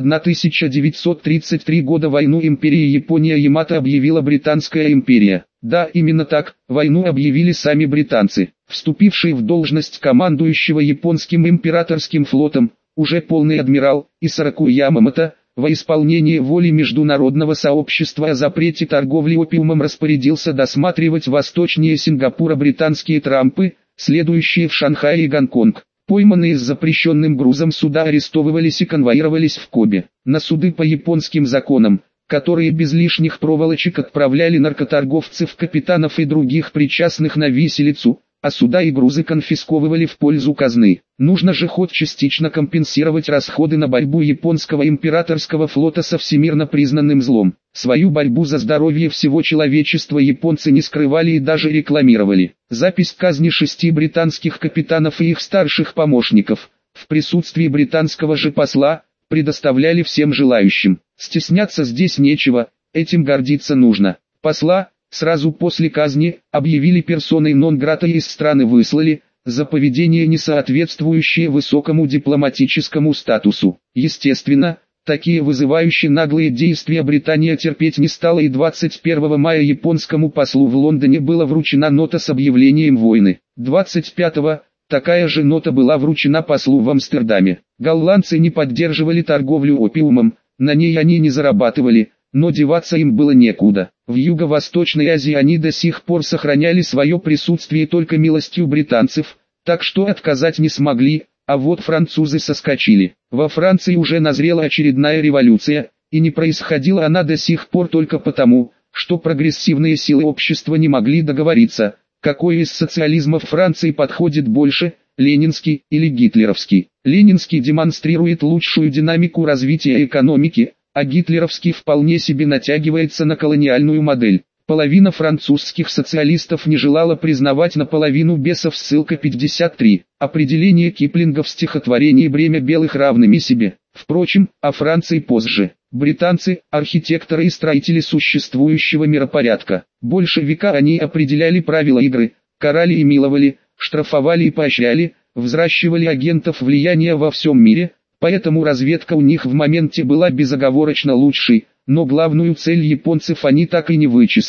1933 года войну империи Япония-Ямато объявила Британская империя. Да, именно так, войну объявили сами британцы. Вступивший в должность командующего японским императорским флотом, уже полный адмирал, Исараку Ямамото, во исполнение воли международного сообщества о запрете торговли опиумом распорядился досматривать восточнее Сингапура британские трампы, следующие в Шанхай и Гонконг. Пойманные с запрещенным грузом суда арестовывались и конвоировались в Кобе. На суды по японским законам, которые без лишних проволочек отправляли наркоторговцев, капитанов и других причастных на виселицу, а суда и грузы конфисковывали в пользу казны. Нужно же хоть частично компенсировать расходы на борьбу японского императорского флота со всемирно признанным злом. Свою борьбу за здоровье всего человечества японцы не скрывали и даже рекламировали. Запись казни 6 британских капитанов и их старших помощников, в присутствии британского же посла, предоставляли всем желающим. Стесняться здесь нечего, этим гордиться нужно. Посла, сразу после казни, объявили персоной нон-грата и из страны выслали, за поведение, не соответствующее высокому дипломатическому статусу. Естественно, такие вызывающие наглые действия Британия терпеть не стала, и 21 мая японскому послу в Лондоне была вручена нота с объявлением войны. 25-го, такая же нота была вручена послу в Амстердаме. Голландцы не поддерживали торговлю опиумом, на ней они не зарабатывали, но деваться им было некуда. В Юго-Восточной Азии они до сих пор сохраняли свое присутствие только милостью британцев, так что отказать не смогли, а вот французы соскочили. Во Франции уже назрела очередная революция, и не происходила она до сих пор только потому, что прогрессивные силы общества не могли договориться, какой из социализмов Франции подходит больше, ленинский или гитлеровский. Ленинский демонстрирует лучшую динамику развития экономики, а гитлеровский вполне себе натягивается на колониальную модель. Половина французских социалистов не желала признавать наполовину бесов, ссылка 53. Определение Киплинга в стихотворении «Бремя белых равными себе». Впрочем, о Франции позже. Британцы – архитекторы и строители существующего миропорядка. Больше века они определяли правила игры, карали и миловали, штрафовали и поощряли, взращивали агентов влияния во всем мире, поэтому разведка у них в моменте была безоговорочно лучшей, но главную цель японцев они так и не вычислили.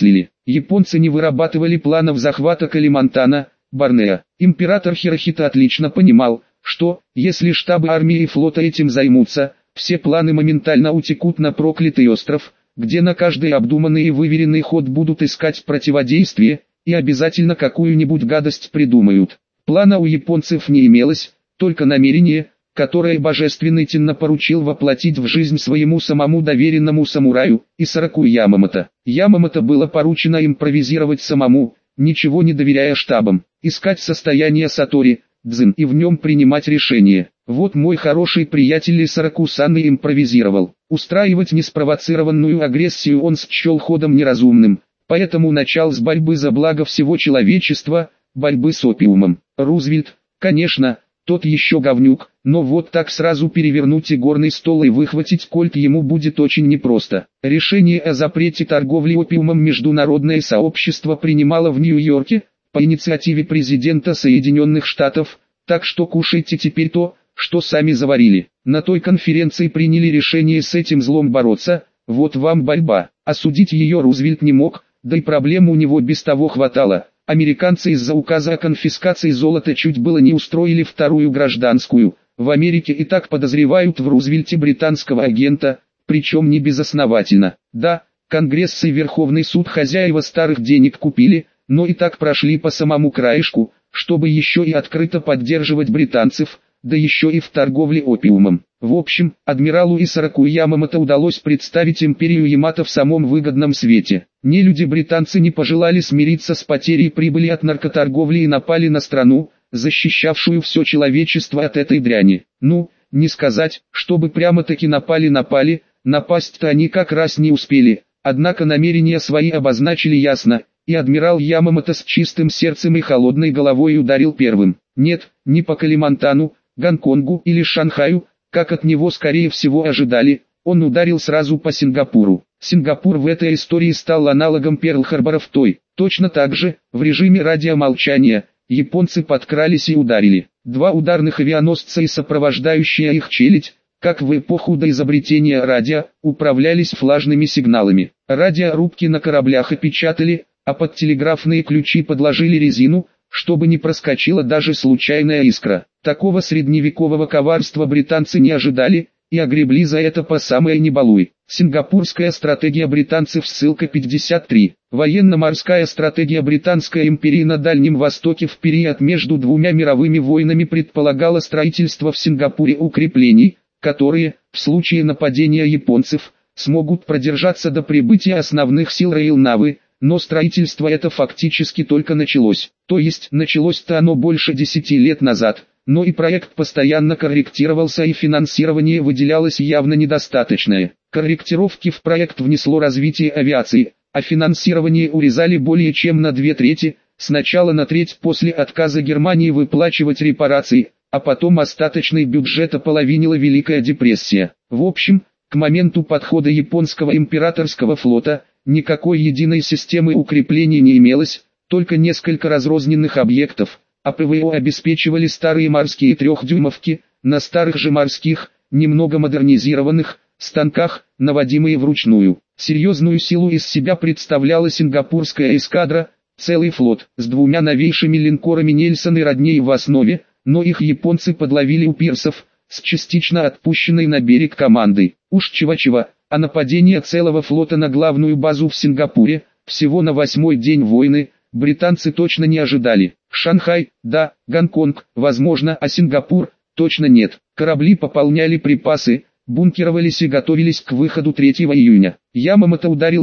японцы не вырабатывали планов захвата Калимантана, Борнео. Император Хирохито отлично понимал, что, если штабы армии и флота этим займутся, все планы моментально утекут на проклятый остров, где на каждый обдуманный и выверенный ход будут искать противодействие, и обязательно какую-нибудь гадость придумают. Плана у японцев не имелось, только намерение, которое Божественный Тенна поручил воплотить в жизнь своему самому доверенному самураю, Исараку Ямамото. Ямамото было поручено импровизировать самому, ничего не доверяя штабам, искать состояние Сатори, Дзин и в нем принимать решения. Вот мой хороший приятель Исараку-сан и импровизировал. Устраивать неспровоцированную агрессию он счел ходом неразумным, поэтому начал с борьбы за благо всего человечества, борьбы с опиумом. Рузвельт, конечно, тот еще говнюк, но вот так сразу перевернуть игорный стол и выхватить кольт ему будет очень непросто. Решение о запрете торговли опиумом международное сообщество принимало в Нью-Йорке, по инициативе президента Соединенных Штатов, так что кушайте теперь то, что сами заварили. На той конференции приняли решение с этим злом бороться, вот вам борьба. Осудить ее Рузвельт не мог, да и проблем у него без того хватало. Американцы из-за указа о конфискации золота чуть было не устроили вторую гражданскую. В Америке и так подозревают в Рузвельте британского агента, причем не безосновательно. Да, Конгресс и Верховный суд хозяева старых денег купили, но и так прошли по самому краешку, чтобы еще и открыто поддерживать британцев, да еще и в торговле опиумом. В общем, адмиралу Исараку Ямамото удалось представить империю Ямато в самом выгодном свете. Нелюди-британцы не пожелали смириться с потерей прибыли от наркоторговли и напали на страну, защищавшую все человечество от этой дряни. Ну, не сказать, чтобы прямо-таки напали, напасть-то они как раз не успели, однако намерения свои обозначили ясно, и адмирал Ямамото с чистым сердцем и холодной головой ударил первым. Нет, не по Калимантану, Гонконгу или Шанхаю, как от него скорее всего ожидали, он ударил сразу по Сингапуру. Сингапур в этой истории стал аналогом Перл-Харбора в той. Точно так же, в режиме радиомолчания, японцы подкрались и ударили. Два ударных авианосца и сопровождающая их челядь, как в эпоху до изобретения радио, управлялись флажными сигналами. Радиорубки на кораблях опечатали, а под телеграфные ключи подложили резину, чтобы не проскочила даже случайная искра. Такого средневекового коварства британцы не ожидали, и огребли за это по самое не балуй. Сингапурская стратегия британцев, ссылка 53. Военно-морская стратегия Британской империи на Дальнем Востоке в период между двумя мировыми войнами предполагала строительство в Сингапуре укреплений, которые, в случае нападения японцев, смогут продержаться до прибытия основных сил Роял Навy. Но строительство это фактически только началось. То есть началось-то оно больше 10 лет назад, но и проект постоянно корректировался и финансирование выделялось явно недостаточное. Корректировки в проект внесло развитие авиации, а финансирование урезали более чем на 2/3, сначала на треть после отказа Германии выплачивать репарации, а потом остаточный бюджет ополовинила Великая депрессия. В общем, к моменту подхода японского императорского флота, никакой единой системы укреплений не имелось, только несколько разрозненных объектов, а ПВО обеспечивали старые морские трехдюймовки, на старых же морских, немного модернизированных, станках, наводимые вручную. Серьезную силу из себя представляла сингапурская эскадра, целый флот, с двумя новейшими линкорами Нельсон и Родней в основе, но их японцы подловили у пирсов, с частично отпущенной на берег командой. Уж чего-чего, а нападение целого флота на главную базу в Сингапуре, всего на 8-й день войны, британцы точно не ожидали. Шанхай, да, Гонконг, возможно, а Сингапур, точно нет. Корабли пополняли припасы, бункировались и готовились к выходу 3 июня. Ямамото ударил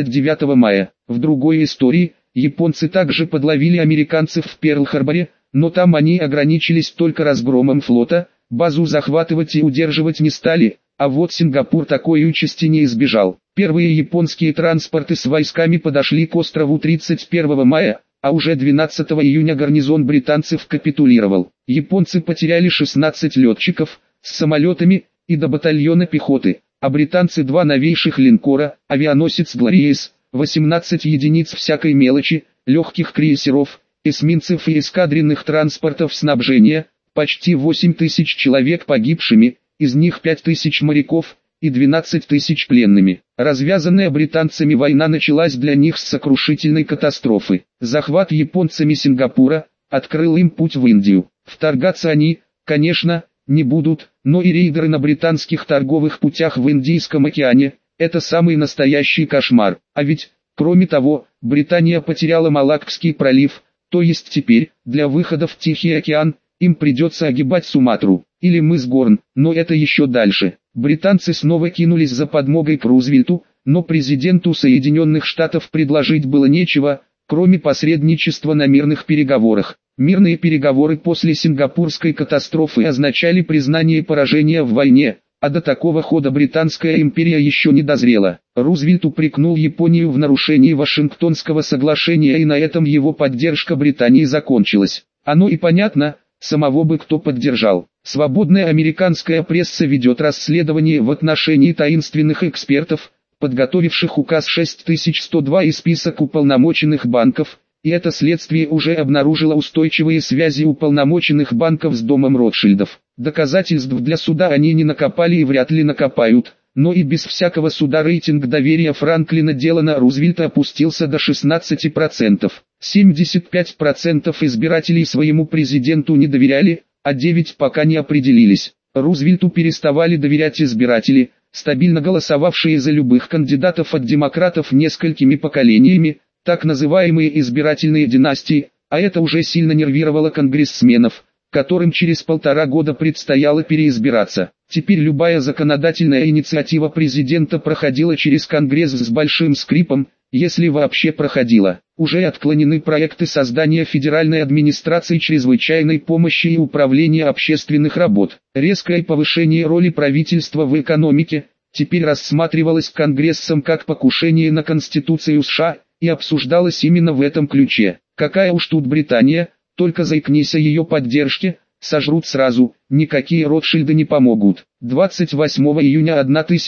29 мая. В другой истории, японцы также подловили американцев в Перл-Харборе, но там они ограничились только разгромом флота, базу захватывать и удерживать не стали. А вот Сингапур такой участи не избежал. Первые японские транспорты с войсками подошли к острову 31 мая, а уже 12 июня гарнизон британцев капитулировал. Японцы потеряли 16 летчиков, с самолетами, и до батальона пехоты, а британцы 2 новейших линкора, авианосец Глориес, 18 единиц всякой мелочи, легких крейсеров, эсминцев и эскадренных транспортов снабжения, почти 8 тысяч человек погибшими, из них 5000 моряков, и 12 тысяч пленными. Развязанная британцами война началась для них с сокрушительной катастрофы. Захват японцами Сингапура открыл им путь в Индию. Вторгаться они, конечно, не будут, но и рейдеры на британских торговых путях в Индийском океане – это самый настоящий кошмар. А ведь, кроме того, Британия потеряла Малаккский пролив, то есть теперь, для выхода в Тихий океан, им придется огибать Суматру, или мыс Горн, но это еще дальше. Британцы снова кинулись за подмогой к Рузвельту, но президенту Соединенных Штатов предложить было нечего, кроме посредничества на мирных переговорах. Мирные переговоры после Сингапурской катастрофы означали признание поражения в войне, а до такого хода Британская империя еще не дозрела. Рузвельт упрекнул Японию в нарушении Вашингтонского соглашения, и на этом его поддержка Британии закончилась. Оно и понятно, самого бы кто поддержал. Свободная американская пресса ведет расследование в отношении таинственных экспертов, подготовивших указ 6102 и список уполномоченных банков, и это следствие уже обнаружило устойчивые связи уполномоченных банков с домом Ротшильдов. Доказательств для суда они не накопали и вряд ли накопают, но и без всякого суда рейтинг доверия Франклина Делана Рузвельта опустился до 16%. 75% избирателей своему президенту не доверяли, а 9% пока не определились. Рузвельту переставали доверять избиратели, стабильно голосовавшие за любых кандидатов от демократов несколькими поколениями, так называемые избирательные династии, а это уже сильно нервировало конгрессменов, которым через 1,5 года предстояло переизбираться. Теперь любая законодательная инициатива президента проходила через Конгресс с большим скрипом, если вообще проходила. Уже отклонены проекты создания Федеральной администрации чрезвычайной помощи и управления общественных работ. Резкое повышение роли правительства в экономике теперь рассматривалось Конгрессом как покушение на Конституцию США, и обсуждалось именно в этом ключе. Какая уж тут Британия, только заикнись о ее поддержке, сожрут сразу, никакие Ротшильды не помогут. 28 июня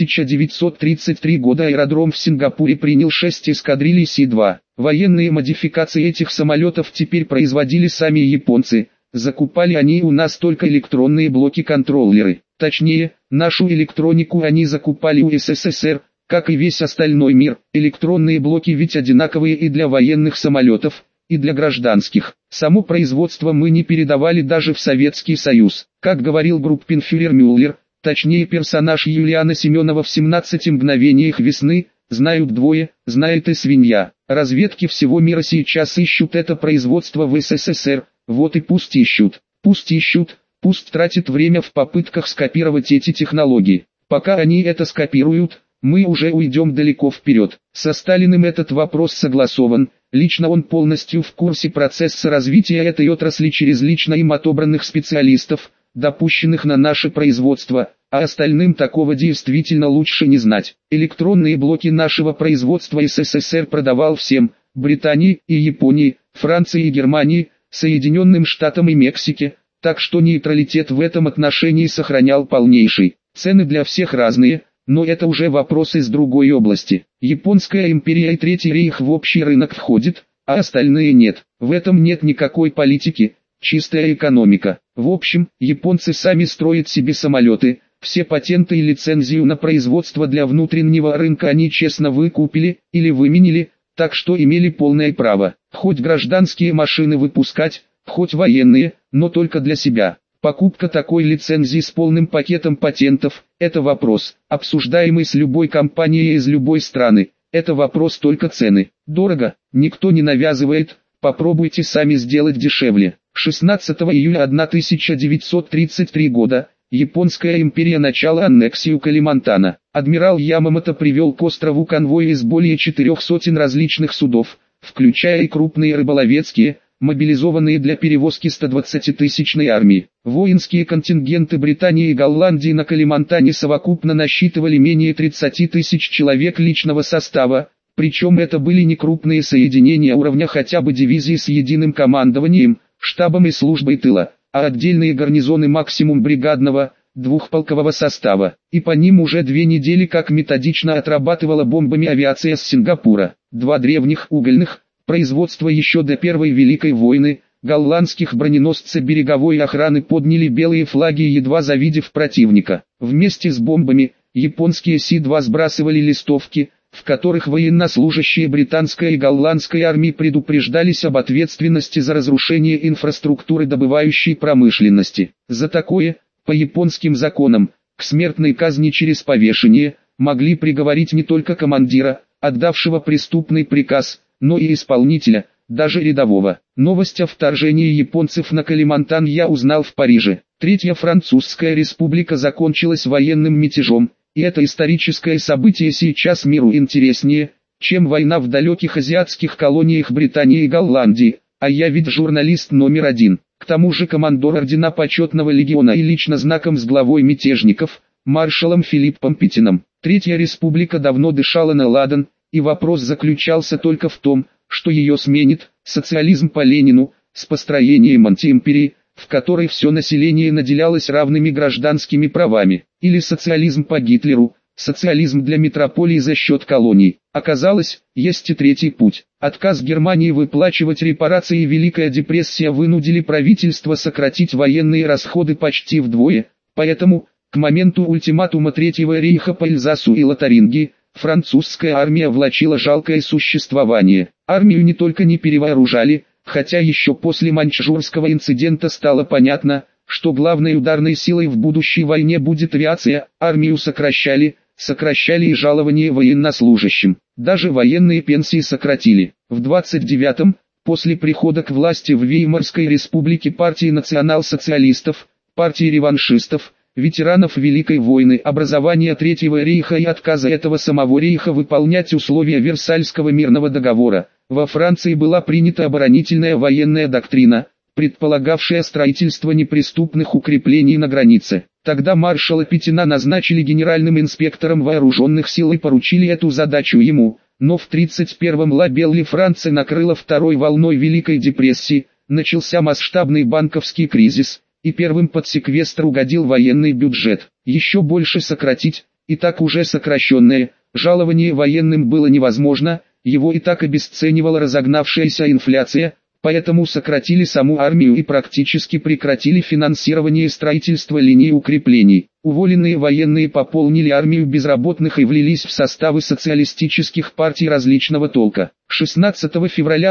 1933 года аэродром в Сингапуре принял 6 эскадрилий Си-2. Военные модификации этих самолетов теперь производили сами японцы, закупали они у нас только электронные блоки-контроллеры. Точнее, нашу электронику они закупали у СССР, как и весь остальной мир. Электронные блоки ведь одинаковые и для военных самолетов, и для гражданских. Само производство мы не передавали даже в Советский Союз. Как говорил группенфюрер Мюллер, точнее персонаж Юлиана Семенова в 17 мгновениях весны, знают двое, знает и свинья. Разведки всего мира сейчас ищут это производство в СССР, вот и пусть ищут, пусть тратят время в попытках скопировать эти технологии. Пока они это скопируют, мы уже уйдем далеко вперед. Со Сталиным этот вопрос согласован, лично он полностью в курсе процесса развития этой отрасли через лично им отобранных специалистов, допущенных на наше производство, а остальным такого действительно лучше не знать. Электронные блоки нашего производства СССР продавал всем: Британии и Японии, Франции и Германии, Соединенным Штатам и Мексике, так что нейтралитет в этом отношении сохранял полнейший. Цены для всех разные, но это уже вопрос из другой области. Японская империя и Третий рейх в общий рынок входят, а остальные нет. В этом нет никакой политики, чистая экономика. В общем, японцы сами строят себе самолеты, все патенты и лицензию на производство для внутреннего рынка они честно выкупили или выменили, так что имели полное право, хоть гражданские машины выпускать, хоть военные, но только для себя. Покупка такой лицензии с полным пакетом патентов – это вопрос, обсуждаемый с любой компанией из любой страны. Это вопрос только цены. Дорого, никто не навязывает, попробуйте сами сделать дешевле. 16 июля 1933 года Японская империя начала аннексию Калимантана. Адмирал Ямамото привел к острову конвой из более 400 различных судов, включая и крупные рыболовецкие, мобилизованные для перевозки 120-тысячной армии. Воинские контингенты Британии и Голландии на Калимантане совокупно насчитывали менее 30 тысяч человек личного состава, причем это были не крупные соединения уровня хотя бы дивизии с единым командованием, штабом и службой тыла, а отдельные гарнизоны максимум бригадного, двухполкового состава, и по ним уже 2 недели как методично отрабатывала бомбами авиация с Сингапура. 2 древних угольных, производства еще до Первой Великой войны, голландских броненосца береговой охраны подняли белые флаги, едва завидев противника. Вместе с бомбами, японские Си-2 сбрасывали листовки, в которых военнослужащие британской и голландской армии предупреждались об ответственности за разрушение инфраструктуры добывающей промышленности. За такое, по японским законам, к смертной казни через повешение, могли приговорить не только командира, отдавшего преступный приказ, но и исполнителя, даже рядового. Новость о вторжении японцев на Калимантан я узнал в Париже. Третья Французская республика закончилась военным мятежом, и это историческое событие сейчас миру интереснее, чем война в далеких азиатских колониях Британии и Голландии, а я ведь журналист номер один. К тому же командор ордена Почетного легиона и лично знаком с главой мятежников, маршалом Филиппом Петтином. Третья республика давно дышала на ладан, и вопрос заключался только в том, что ее сменит социализм по Ленину, с построением антиимперии, в которой все население наделялось равными гражданскими правами, или социализм по Гитлеру, социализм для метрополии за счет колоний. Оказалось, есть и третий путь. Отказ Германии выплачивать репарации и Великая депрессия вынудили правительство сократить военные расходы почти вдвое, поэтому, к моменту ультиматума Третьего рейха по Эльзасу и Лотарингии, французская армия влачила жалкое существование. Армию не только не перевооружали, хотя еще после Маньчжурского инцидента стало понятно, что главной ударной силой в будущей войне будет авиация, армию сокращали и жалования военнослужащим. Даже военные пенсии сократили. В 29-м, после прихода к власти в Веймарской республике партии национал-социалистов, партии реваншистов, ветеранов Великой войны, образования Третьего рейха и отказа этого самого рейха выполнять условия Версальского мирного договора, во Франции была принята оборонительная военная доктрина, предполагавшая строительство неприступных укреплений на границе. Тогда маршала Петтина назначили генеральным инспектором вооруженных сил и поручили эту задачу ему, но в 31-м Ла-Белли Франция накрыла второй волной Великой депрессии, начался масштабный банковский кризис, и первым под секвестр угодил военный бюджет. Еще больше сократить, и так уже сокращенное, жалование военным было невозможно, его и так обесценивала разогнавшаяся инфляция, поэтому сократили саму армию и практически прекратили финансирование строительства линий укреплений. Уволенные военные пополнили армию безработных и влились в составы социалистических партий различного толка. 16 февраля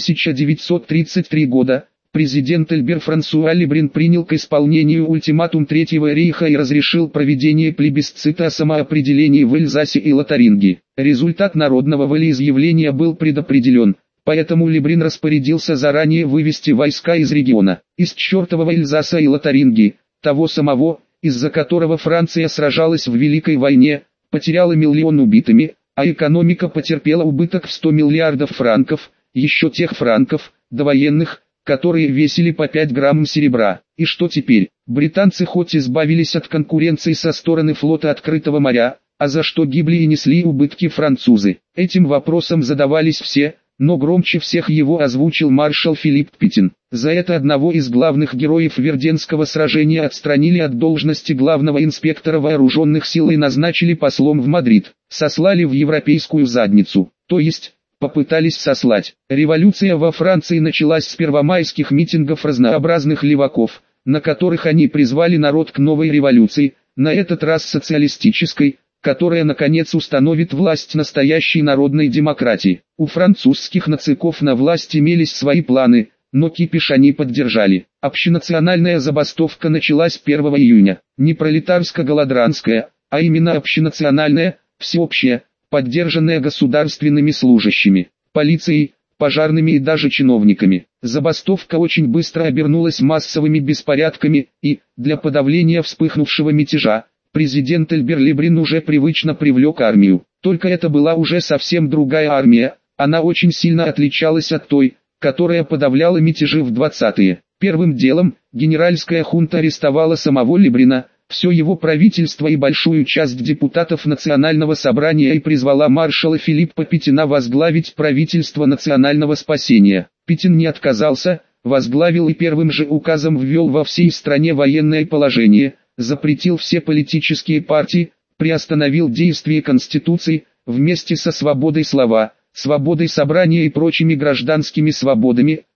1933 года президент Альбер Франсуа Лебрин принял к исполнению ультиматум Третьего рейха и разрешил проведение плебисцита о самоопределении в Эльзасе и Лотарингии. Результат народного волеизъявления был предопределен. Поэтому Лебрин распорядился заранее вывести войска из региона, из чертового Эльзаса и Лотарингии, того самого, из-за которого Франция сражалась в Великой войне, потеряла 1 миллион убитыми, а экономика потерпела убыток в 100 миллиардов франков, еще тех франков, довоенных, которые весили по 5 грамм серебра. И что теперь? Британцы хоть избавились от конкуренции со стороны флота открытого моря, а за что гибли и несли убытки французы? Этим вопросом задавались все, но громче всех его озвучил маршал Филипп Петтин. За это одного из главных героев Верденского сражения отстранили от должности главного инспектора вооруженных сил и назначили послом в Мадрид. Сослали в европейскую задницу, то есть попытались сослать. Революция во Франции началась с первомайских митингов разнообразных леваков, на которых они призвали народ к новой революции, на этот раз социалистической, которая наконец установит власть настоящей народной демократии. У французских нациков на власть имелись свои планы, но кипиш они поддержали. Общенациональная забастовка началась 1 июня. Не пролетарско-голодранская, а именно общенациональная, всеобщая, поддержанная государственными служащими, полицией, пожарными и даже чиновниками. Забастовка очень быстро обернулась массовыми беспорядками, и, для подавления вспыхнувшего мятежа, президент Альбер Лебрин уже привычно привлек армию. Только это была уже совсем другая армия, она очень сильно отличалась от той, которая подавляла мятежи в 20-е. Первым делом, генеральская хунта арестовала самого Лебрина, все его правительство и большую часть депутатов Национального собрания и призвала маршала Филиппа Петтина возглавить правительство национального спасения. Петтин не отказался, возглавил и первым же указом ввел во всей стране военное положение, запретил все политические партии, приостановил действие Конституции, вместе со свободой слова, свободой собрания и прочими гражданскими свободами,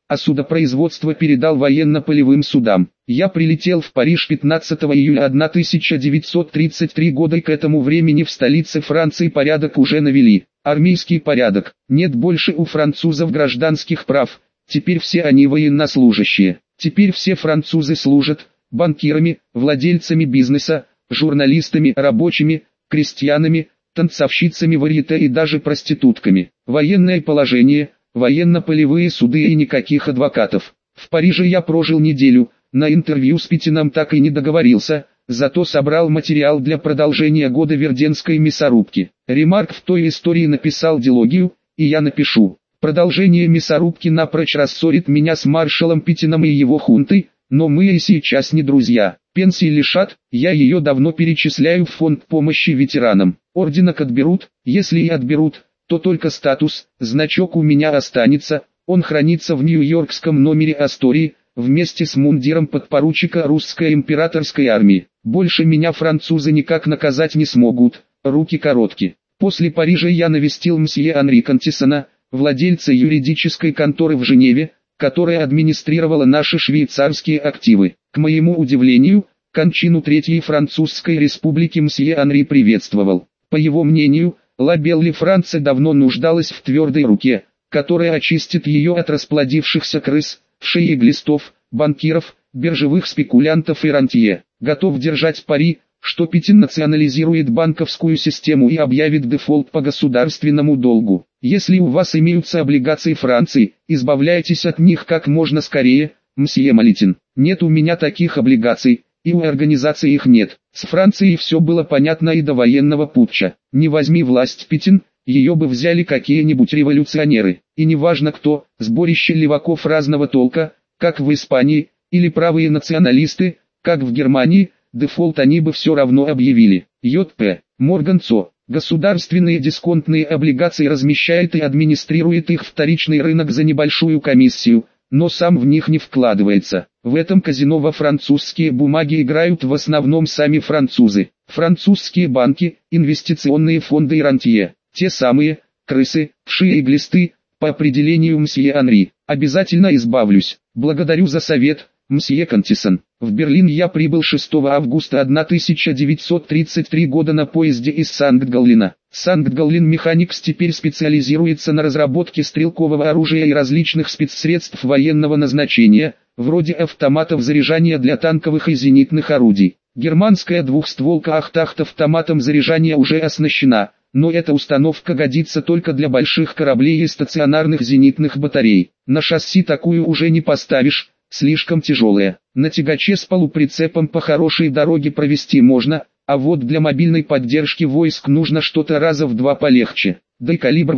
а судопроизводство передал военно-полевым судам. Я прилетел в Париж 15 июля 1933 года, и к этому времени в столице Франции порядок уже навели. Армейский порядок. Нет больше у французов гражданских прав, теперь все они военнослужащие. Теперь все французы служат банкирами, владельцами бизнеса, журналистами, рабочими, крестьянами, танцовщицами варьете и даже проститутками. Военное положение, военно-полевые суды и никаких адвокатов. В Париже я прожил неделю, на интервью с Петином так и не договорился, зато собрал материал для продолжения года Верденской мясорубки. Ремарк в той истории написал дилогию, и я напишу. Продолжение мясорубки напрочь рассорит меня с маршалом Петином и его хунтой, но мы и сейчас не друзья. Пенсии лишат, я ее давно перечисляю в фонд помощи ветеранам. Орденок отберут, если и отберут, то только статус, значок у меня останется, он хранится в нью-йоркском номере Астории, вместе с мундиром подпоручика русской императорской армии. Больше меня французы никак наказать не смогут, руки коротки. После Парижа я навестил мсье Анри Кантисона, владельца юридической конторы в Женеве, которая администрировала наши швейцарские активы. К моему удивлению, кончину Третьей Французской Республики мсье Анри приветствовал. По его мнению, Ла Белли Франция давно нуждалась в твердой руке, которая очистит ее от расплодившихся крыс, вшей и глистов, банкиров, биржевых спекулянтов и рантье. Готов держать пари, что Петин национализирует банковскую систему и объявит дефолт по государственному долгу. Если у вас имеются облигации Франции, избавляйтесь от них как можно скорее, мсье Малитин. Нет у меня таких облигаций, и у организации их нет. С Францией все было понятно и до военного путча. Не возьми власть Петин, ее бы взяли какие-нибудь революционеры. И неважно кто, сборище леваков разного толка, как в Испании, или правые националисты, как в Германии, дефолт они бы все равно объявили. J.P. Morgan Co. Государственные дисконтные облигации размещает и администрирует их вторичный рынок за небольшую комиссию, но сам в них не вкладывается. В этом казино во французские бумаги играют в основном сами французы. Французские банки, инвестиционные фонды и рантье. Те самые, крысы, вши и глисты, по определению мсье Анри. Обязательно избавлюсь. Благодарю за совет, мсье Кантисон. В Берлин я прибыл 6 августа 1933 года на поезде из Санкт-Галлена. Санкт-Галлен Механикс теперь специализируется на разработке стрелкового оружия и различных спецсредств военного назначения, вроде автоматов заряжания для танковых и зенитных орудий. Германская двухстволка Ахтахт автоматом заряжания уже оснащена, но эта установка годится только для больших кораблей и стационарных зенитных батарей. На шасси такую уже не поставишь, слишком тяжелая. На тягаче с полуприцепом по хорошей дороге провести можно, а вот для мобильной поддержки войск нужно что-то раза в два полегче. Да и калибр в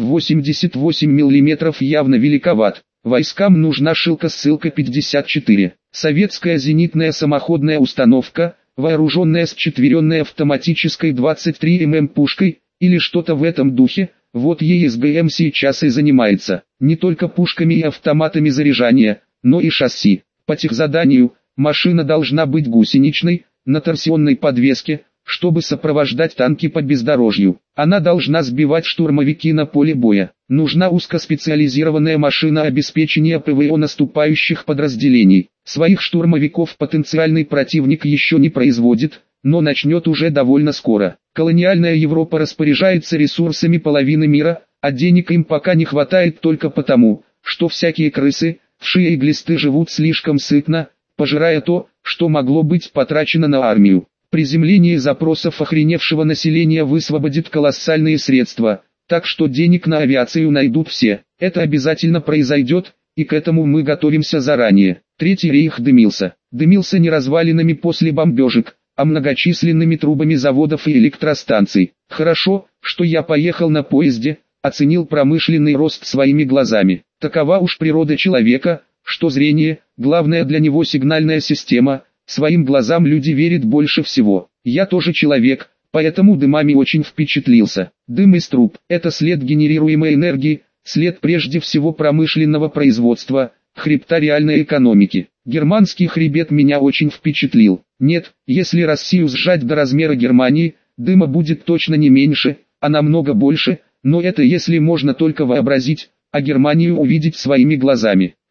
88 мм явно великоват. Войскам нужна шилка-ссылка 54. Советская зенитная самоходная установка, вооруженная с четверенной автоматической 23 мм пушкой, или что-то в этом духе, вот ЕСГМ сейчас и занимается. Не только пушками и автоматами заряжания, но и шасси. По техзаданию, машина должна быть гусеничной, на торсионной подвеске, чтобы сопровождать танки по бездорожью. Она должна сбивать штурмовики на поле боя. Нужна узкоспециализированная машина обеспечения ПВО наступающих подразделений. Своих штурмовиков потенциальный противник еще не производит, но начнет уже довольно скоро. Колониальная Европа распоряжается ресурсами половины мира, а денег им пока не хватает только потому, что всякие крысы, вши и глисты живут слишком сытно, пожирая то, что могло быть потрачено на армию. Приземление запросов охреневшего населения высвободит колоссальные средства, так что денег на авиацию найдут все. Это обязательно произойдет, и к этому мы готовимся заранее. Третий рейх дымился. Дымился не развалинами после бомбежек, а многочисленными трубами заводов и электростанций. Хорошо, что я поехал на поезде, оценил промышленный рост своими глазами. Такова уж природа человека, что зрение, главная для него сигнальная система, своим глазам люди верят больше всего. Я тоже человек, поэтому дымами очень впечатлился. Дым из труб – это след генерируемой энергии, след прежде всего промышленного производства, хребта реальной экономики. Германский хребет меня очень впечатлил. Нет, если Россию сжать до размера Германии, дыма будет точно не меньше, а намного больше, но это если можно только вообразить, а Германию увидеть своими глазами.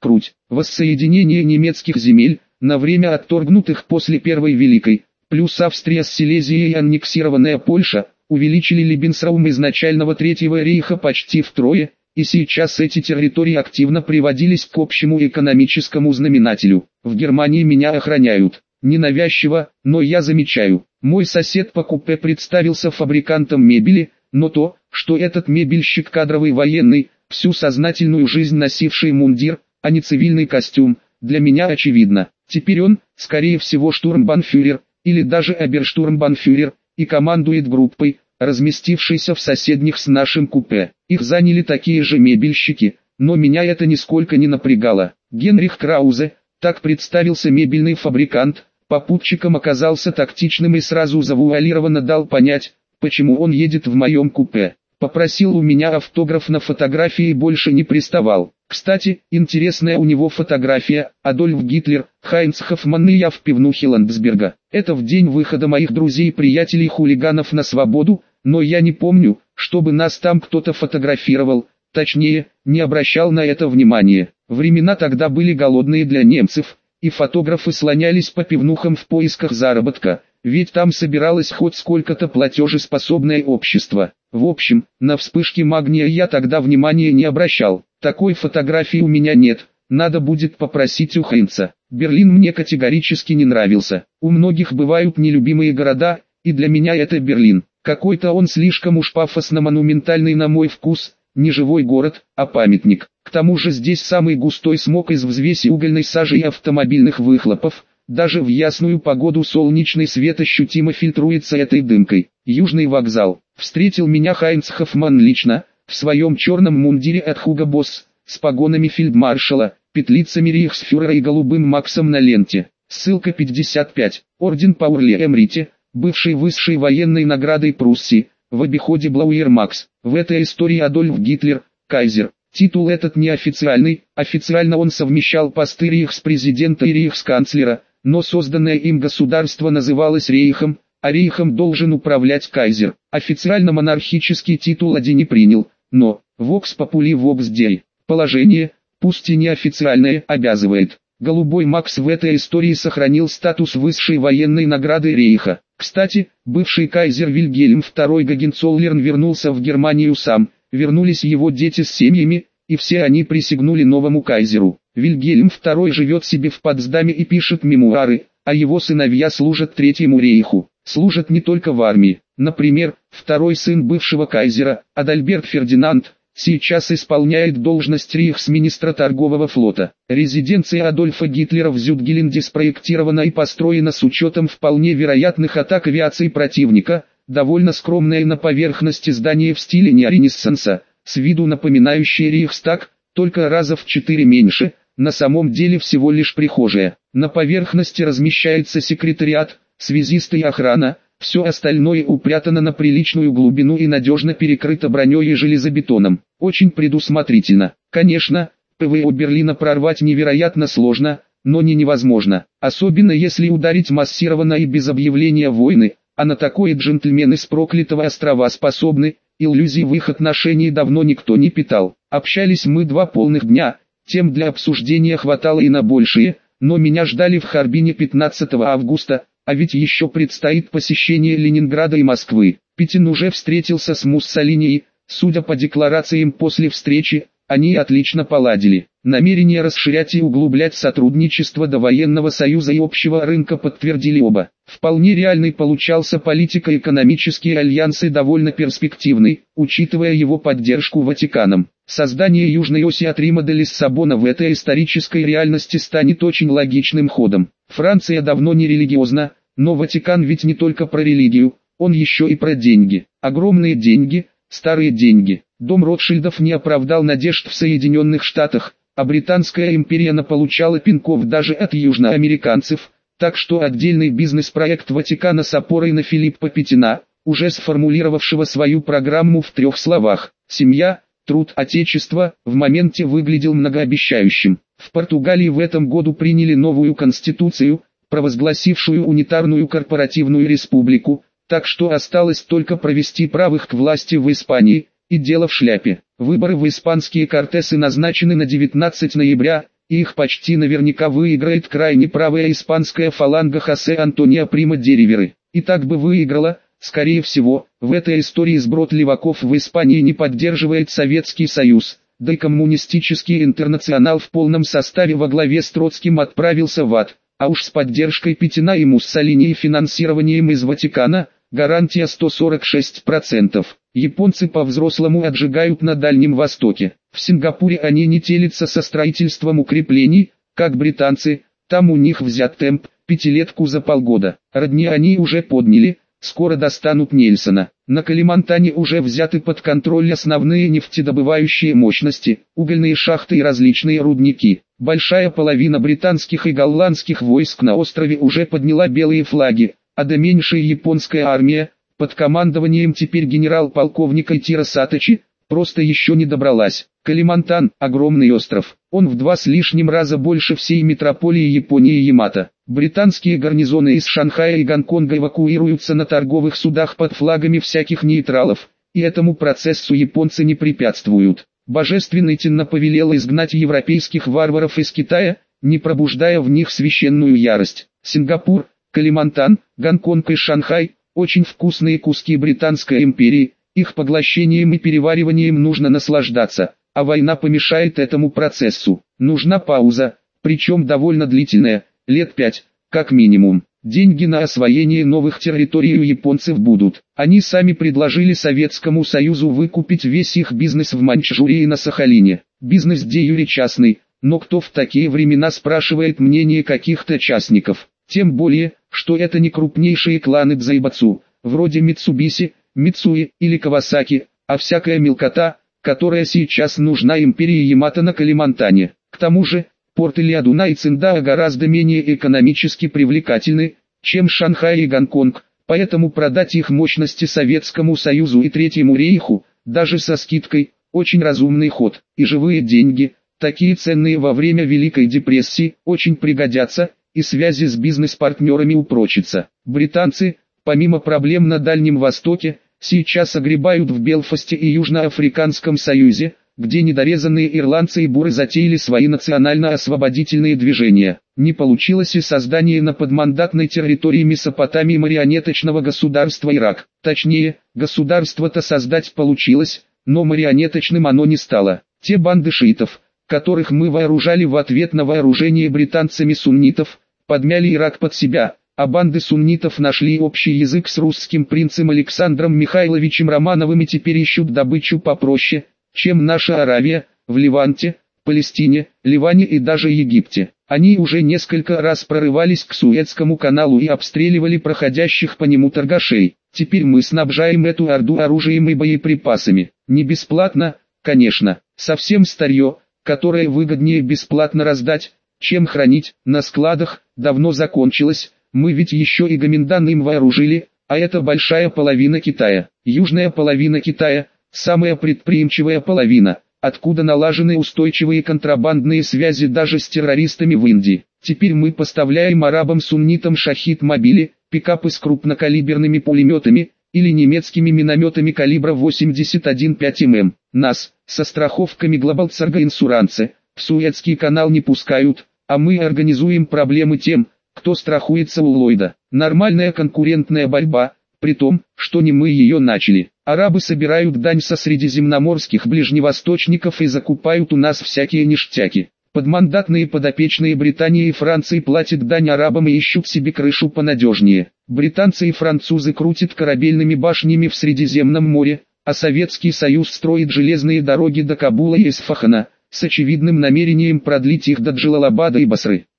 Пруть. Воссоединение немецких земель, на время отторгнутых после Первой Великой, плюс Австрия с Силезией и аннексированная Польша, увеличили Лебенсраум изначального Третьего рейха почти втрое, и сейчас эти территории активно приводились к общему экономическому знаменателю. В Германии меня охраняют. Ненавязчиво, но я замечаю. Мой сосед по купе представился фабрикантом мебели, но то, что этот мебельщик кадровый военный, всю сознательную жизнь носивший мундир, а не цивильный костюм, для меня очевидно. Теперь он, скорее всего, штурмбанфюрер, или даже оберштурмбанфюрер, и командует группой, разместившейся в соседних с нашим купе. Их заняли такие же мебельщики, но меня это нисколько не напрягало. Генрих Краузе, так представился мебельный фабрикант, попутчиком оказался тактичным и сразу завуалированно дал понять, почему он едет в моем купе. Попросил у меня автограф на фотографии и больше не приставал. Кстати, интересная у него фотография: Адольф Гитлер, Хайнц Хоффман и я в пивнухе Ландсберга. Это в день выхода моих друзей-приятелей-хулиганов на свободу, но я не помню, чтобы нас там кто-то фотографировал, точнее, не обращал на это внимания. Времена тогда были голодные для немцев, и фотографы слонялись по пивнухам в поисках заработка, ведь там собиралось хоть сколько-то платежеспособное общество. В общем, на вспышки магния я тогда внимания не обращал. Такой фотографии у меня нет, надо будет попросить у Хайнца. Берлин мне категорически не нравился. У многих бывают нелюбимые города, и для меня это Берлин. Какой-то он слишком уж пафосно-монументальный на мой вкус, не живой город, а памятник. К тому же здесь самый густой смог из взвеси угольной сажи и автомобильных выхлопов. Даже в ясную погоду солнечный свет ощутимо фильтруется этой дымкой. Южный вокзал. Встретил меня Хайнц Хоффман лично, в своем черном мундире от Hugo Boss, с погонами фельдмаршала, петлицами рейхсфюрера и голубым Максом на ленте. Ссылка 55. Орден Пауэрли Эмрити, бывший высшей военной наградой Пруссии, в обиходе Блауэр Макс. В этой истории Адольф Гитлер, кайзер. Титул этот неофициальный, официально он совмещал посты рейхспрезидента и рейхсканцлера, но созданное им государство называлось рейхом, а рейхом должен управлять кайзер. Официально монархический титул Ади не принял, но «Vox Populi Vox Dei» положение, пусть и неофициальное, обязывает. Голубой Макс в этой истории сохранил статус высшей военной награды рейха. Кстати, бывший кайзер Вильгельм II Гогенцоллерн вернулся в Германию сам, вернулись его дети с семьями, и все они присягнули новому кайзеру. Вильгельм II живет себе в Потсдаме и пишет мемуары, а его сыновья служат Третьему рейху. Служат не только в армии. Например, второй сын бывшего кайзера, Адальберт Фердинанд, сейчас исполняет должность рейхсминистра торгового флота. Резиденция Адольфа Гитлера в Зюдгеленде спроектирована и построена с учетом вполне вероятных атак авиации противника. Довольно скромное на поверхности здание в стиле неоренессанса, с виду напоминающее Рейхстаг, только раза в 4 меньше, на самом деле всего лишь прихожая. На поверхности размещается секретариат, связисты и охрана, все остальное упрятано на приличную глубину и надежно перекрыто броней и железобетоном. Очень предусмотрительно. Конечно, ПВО Берлина прорвать невероятно сложно, но не невозможно. Особенно если ударить массированно и без объявления войны, а на такое джентльмены с проклятого острова способны. Иллюзий в их отношении давно никто не питал. Общались мы 2 полных дня, тем для обсуждения хватало и на большие, но меня ждали в Харбине 15 августа, а ведь еще предстоит посещение Ленинграда и Москвы. Петин уже встретился с Муссолини и, судя по декларациям после встречи, они отлично поладили. Намерение расширять и углублять сотрудничество до военного союза и общего рынка подтвердили оба. Вполне реальный получался политико-экономический альянс и довольно перспективный, учитывая его поддержку Ватиканом. Создание Южной оси от Рима до Лиссабона в этой исторической реальности станет очень логичным ходом. Франция давно не религиозна, но Ватикан ведь не только про религию, он еще и про деньги. Огромные деньги, старые деньги. Дом Ротшильдов не оправдал надежд в Соединенных Штатах, а Британская империя наполучала пинков даже от южноамериканцев, так что отдельный бизнес-проект Ватикана с опорой на Филиппа Петина, уже сформулировавшего свою программу в 3 словах «семья, труд, отечество», в моменте выглядел многообещающим. В Португалии в этом году приняли новую конституцию, провозгласившую унитарную корпоративную республику, так что осталось только провести правых к власти в Испании, и дело в шляпе. Выборы в испанские Кортесы назначены на 19 ноября, и их почти наверняка выиграет крайне правая испанская фаланга Хосе Антонио Прима де Риверы. И так бы выиграла, скорее всего, в этой истории сброд леваков в Испании не поддерживает Советский Союз, да и коммунистический интернационал в полном составе во главе с Троцким отправился в ад, а уж с поддержкой Путина и Муссолини и финансированием из Ватикана, гарантия 146%. Японцы по-взрослому отжигают на Дальнем Востоке. В Сингапуре они не телятся со строительством укреплений, как британцы, там у них взят темп, пятилетку за полгода. Родни они уже подняли, скоро достанут Нельсона. На Калимантане уже взяты под контроль основные нефтедобывающие мощности, угольные шахты и различные рудники. Большая половина британских и голландских войск на острове уже подняла белые флаги, а до меньшая японская армия, под командованием теперь генерал-полковника Итиро Саточи, просто еще не добралась. Калимантан – огромный остров, он в 2 с лишним раза больше всей метрополии Японии Ямато. Британские гарнизоны из Шанхая и Гонконга эвакуируются на торговых судах под флагами всяких нейтралов, и этому процессу японцы не препятствуют. Божественный Тенна повелел изгнать европейских варваров из Китая, не пробуждая в них священную ярость. Сингапур, Калимантан, Гонконг и Шанхай – очень вкусные куски Британской империи, их поглощением и перевариванием нужно наслаждаться, а война помешает этому процессу. Нужна пауза, причем довольно длительная, лет 5, как минимум. Деньги на освоение новых территорий у японцев будут. Они сами предложили Советскому Союзу выкупить весь их бизнес в Маньчжурии и на Сахалине. Бизнес де-юре частный, но кто в такие времена спрашивает мнение каких-то частников? Тем более, что это не крупнейшие кланы дзайбацу, вроде Митсубиси, Митсуи или Кавасаки, а всякая мелкота, которая сейчас нужна империи Ямато на Калимантане. К тому же, порты Лиадуна и Циндао гораздо менее экономически привлекательны, чем Шанхай и Гонконг, поэтому продать их мощности Советскому Союзу и Третьему Рейху, даже со скидкой, очень разумный ход. И живые деньги, такие ценные во время Великой депрессии, очень пригодятся, и связи с бизнес-партнерами упрочатся. Британцы, помимо проблем на Дальнем Востоке, сейчас огребают в Белфасте и Южноафриканском Союзе, где недорезанные ирландцы и буры затеяли свои национально-освободительные движения. Не получилось и создание на подмандатной территории Месопотамии марионеточного государства Ирак. Точнее, государство-то создать получилось, но марионеточным оно не стало. Те банды шиитов, которых мы вооружали в ответ на вооружение британцами суннитов, подмяли Ирак под себя, а банды суннитов нашли общий язык с русским принцем Александром Михайловичем Романовым и теперь ищут добычу попроще, чем наша Аравия, в Леванте, Палестине, Ливане и даже Египте. Они уже несколько раз прорывались к Суэцкому каналу и обстреливали проходящих по нему торгашей. Теперь мы снабжаем эту орду оружием и боеприпасами. Не бесплатно, конечно, совсем старье, которое выгоднее бесплатно раздать, чем хранить на складах, давно закончилось. Мы ведь еще и Гоминдан им вооружили, а это большая половина Китая. Южная половина Китая, самая предприимчивая половина, откуда налажены устойчивые контрабандные связи даже с террористами в Индии. Теперь мы поставляем арабам-суннитам шахид-мобили, пикапы с крупнокалиберными пулеметами, или немецкими минометами калибра 81,5 мм. Нас, со страховками Глобалцарга Инсурансе, в Суэцкий канал не пускают, а мы организуем проблемы тем, кто страхуется у Ллойда. Нормальная конкурентная борьба, при том, что не мы ее начали. Арабы собирают дань со средиземноморских ближневосточников и закупают у нас всякие ништяки. Подмандатные подопечные Британии и Франции платят дань арабам и ищут себе крышу понадежнее. Британцы и французы крутят корабельными башнями в Средиземном море, а Советский Союз строит железные дороги до Кабула и Исфахана, с очевидным намерением продлить их до Джалалабада и Басры.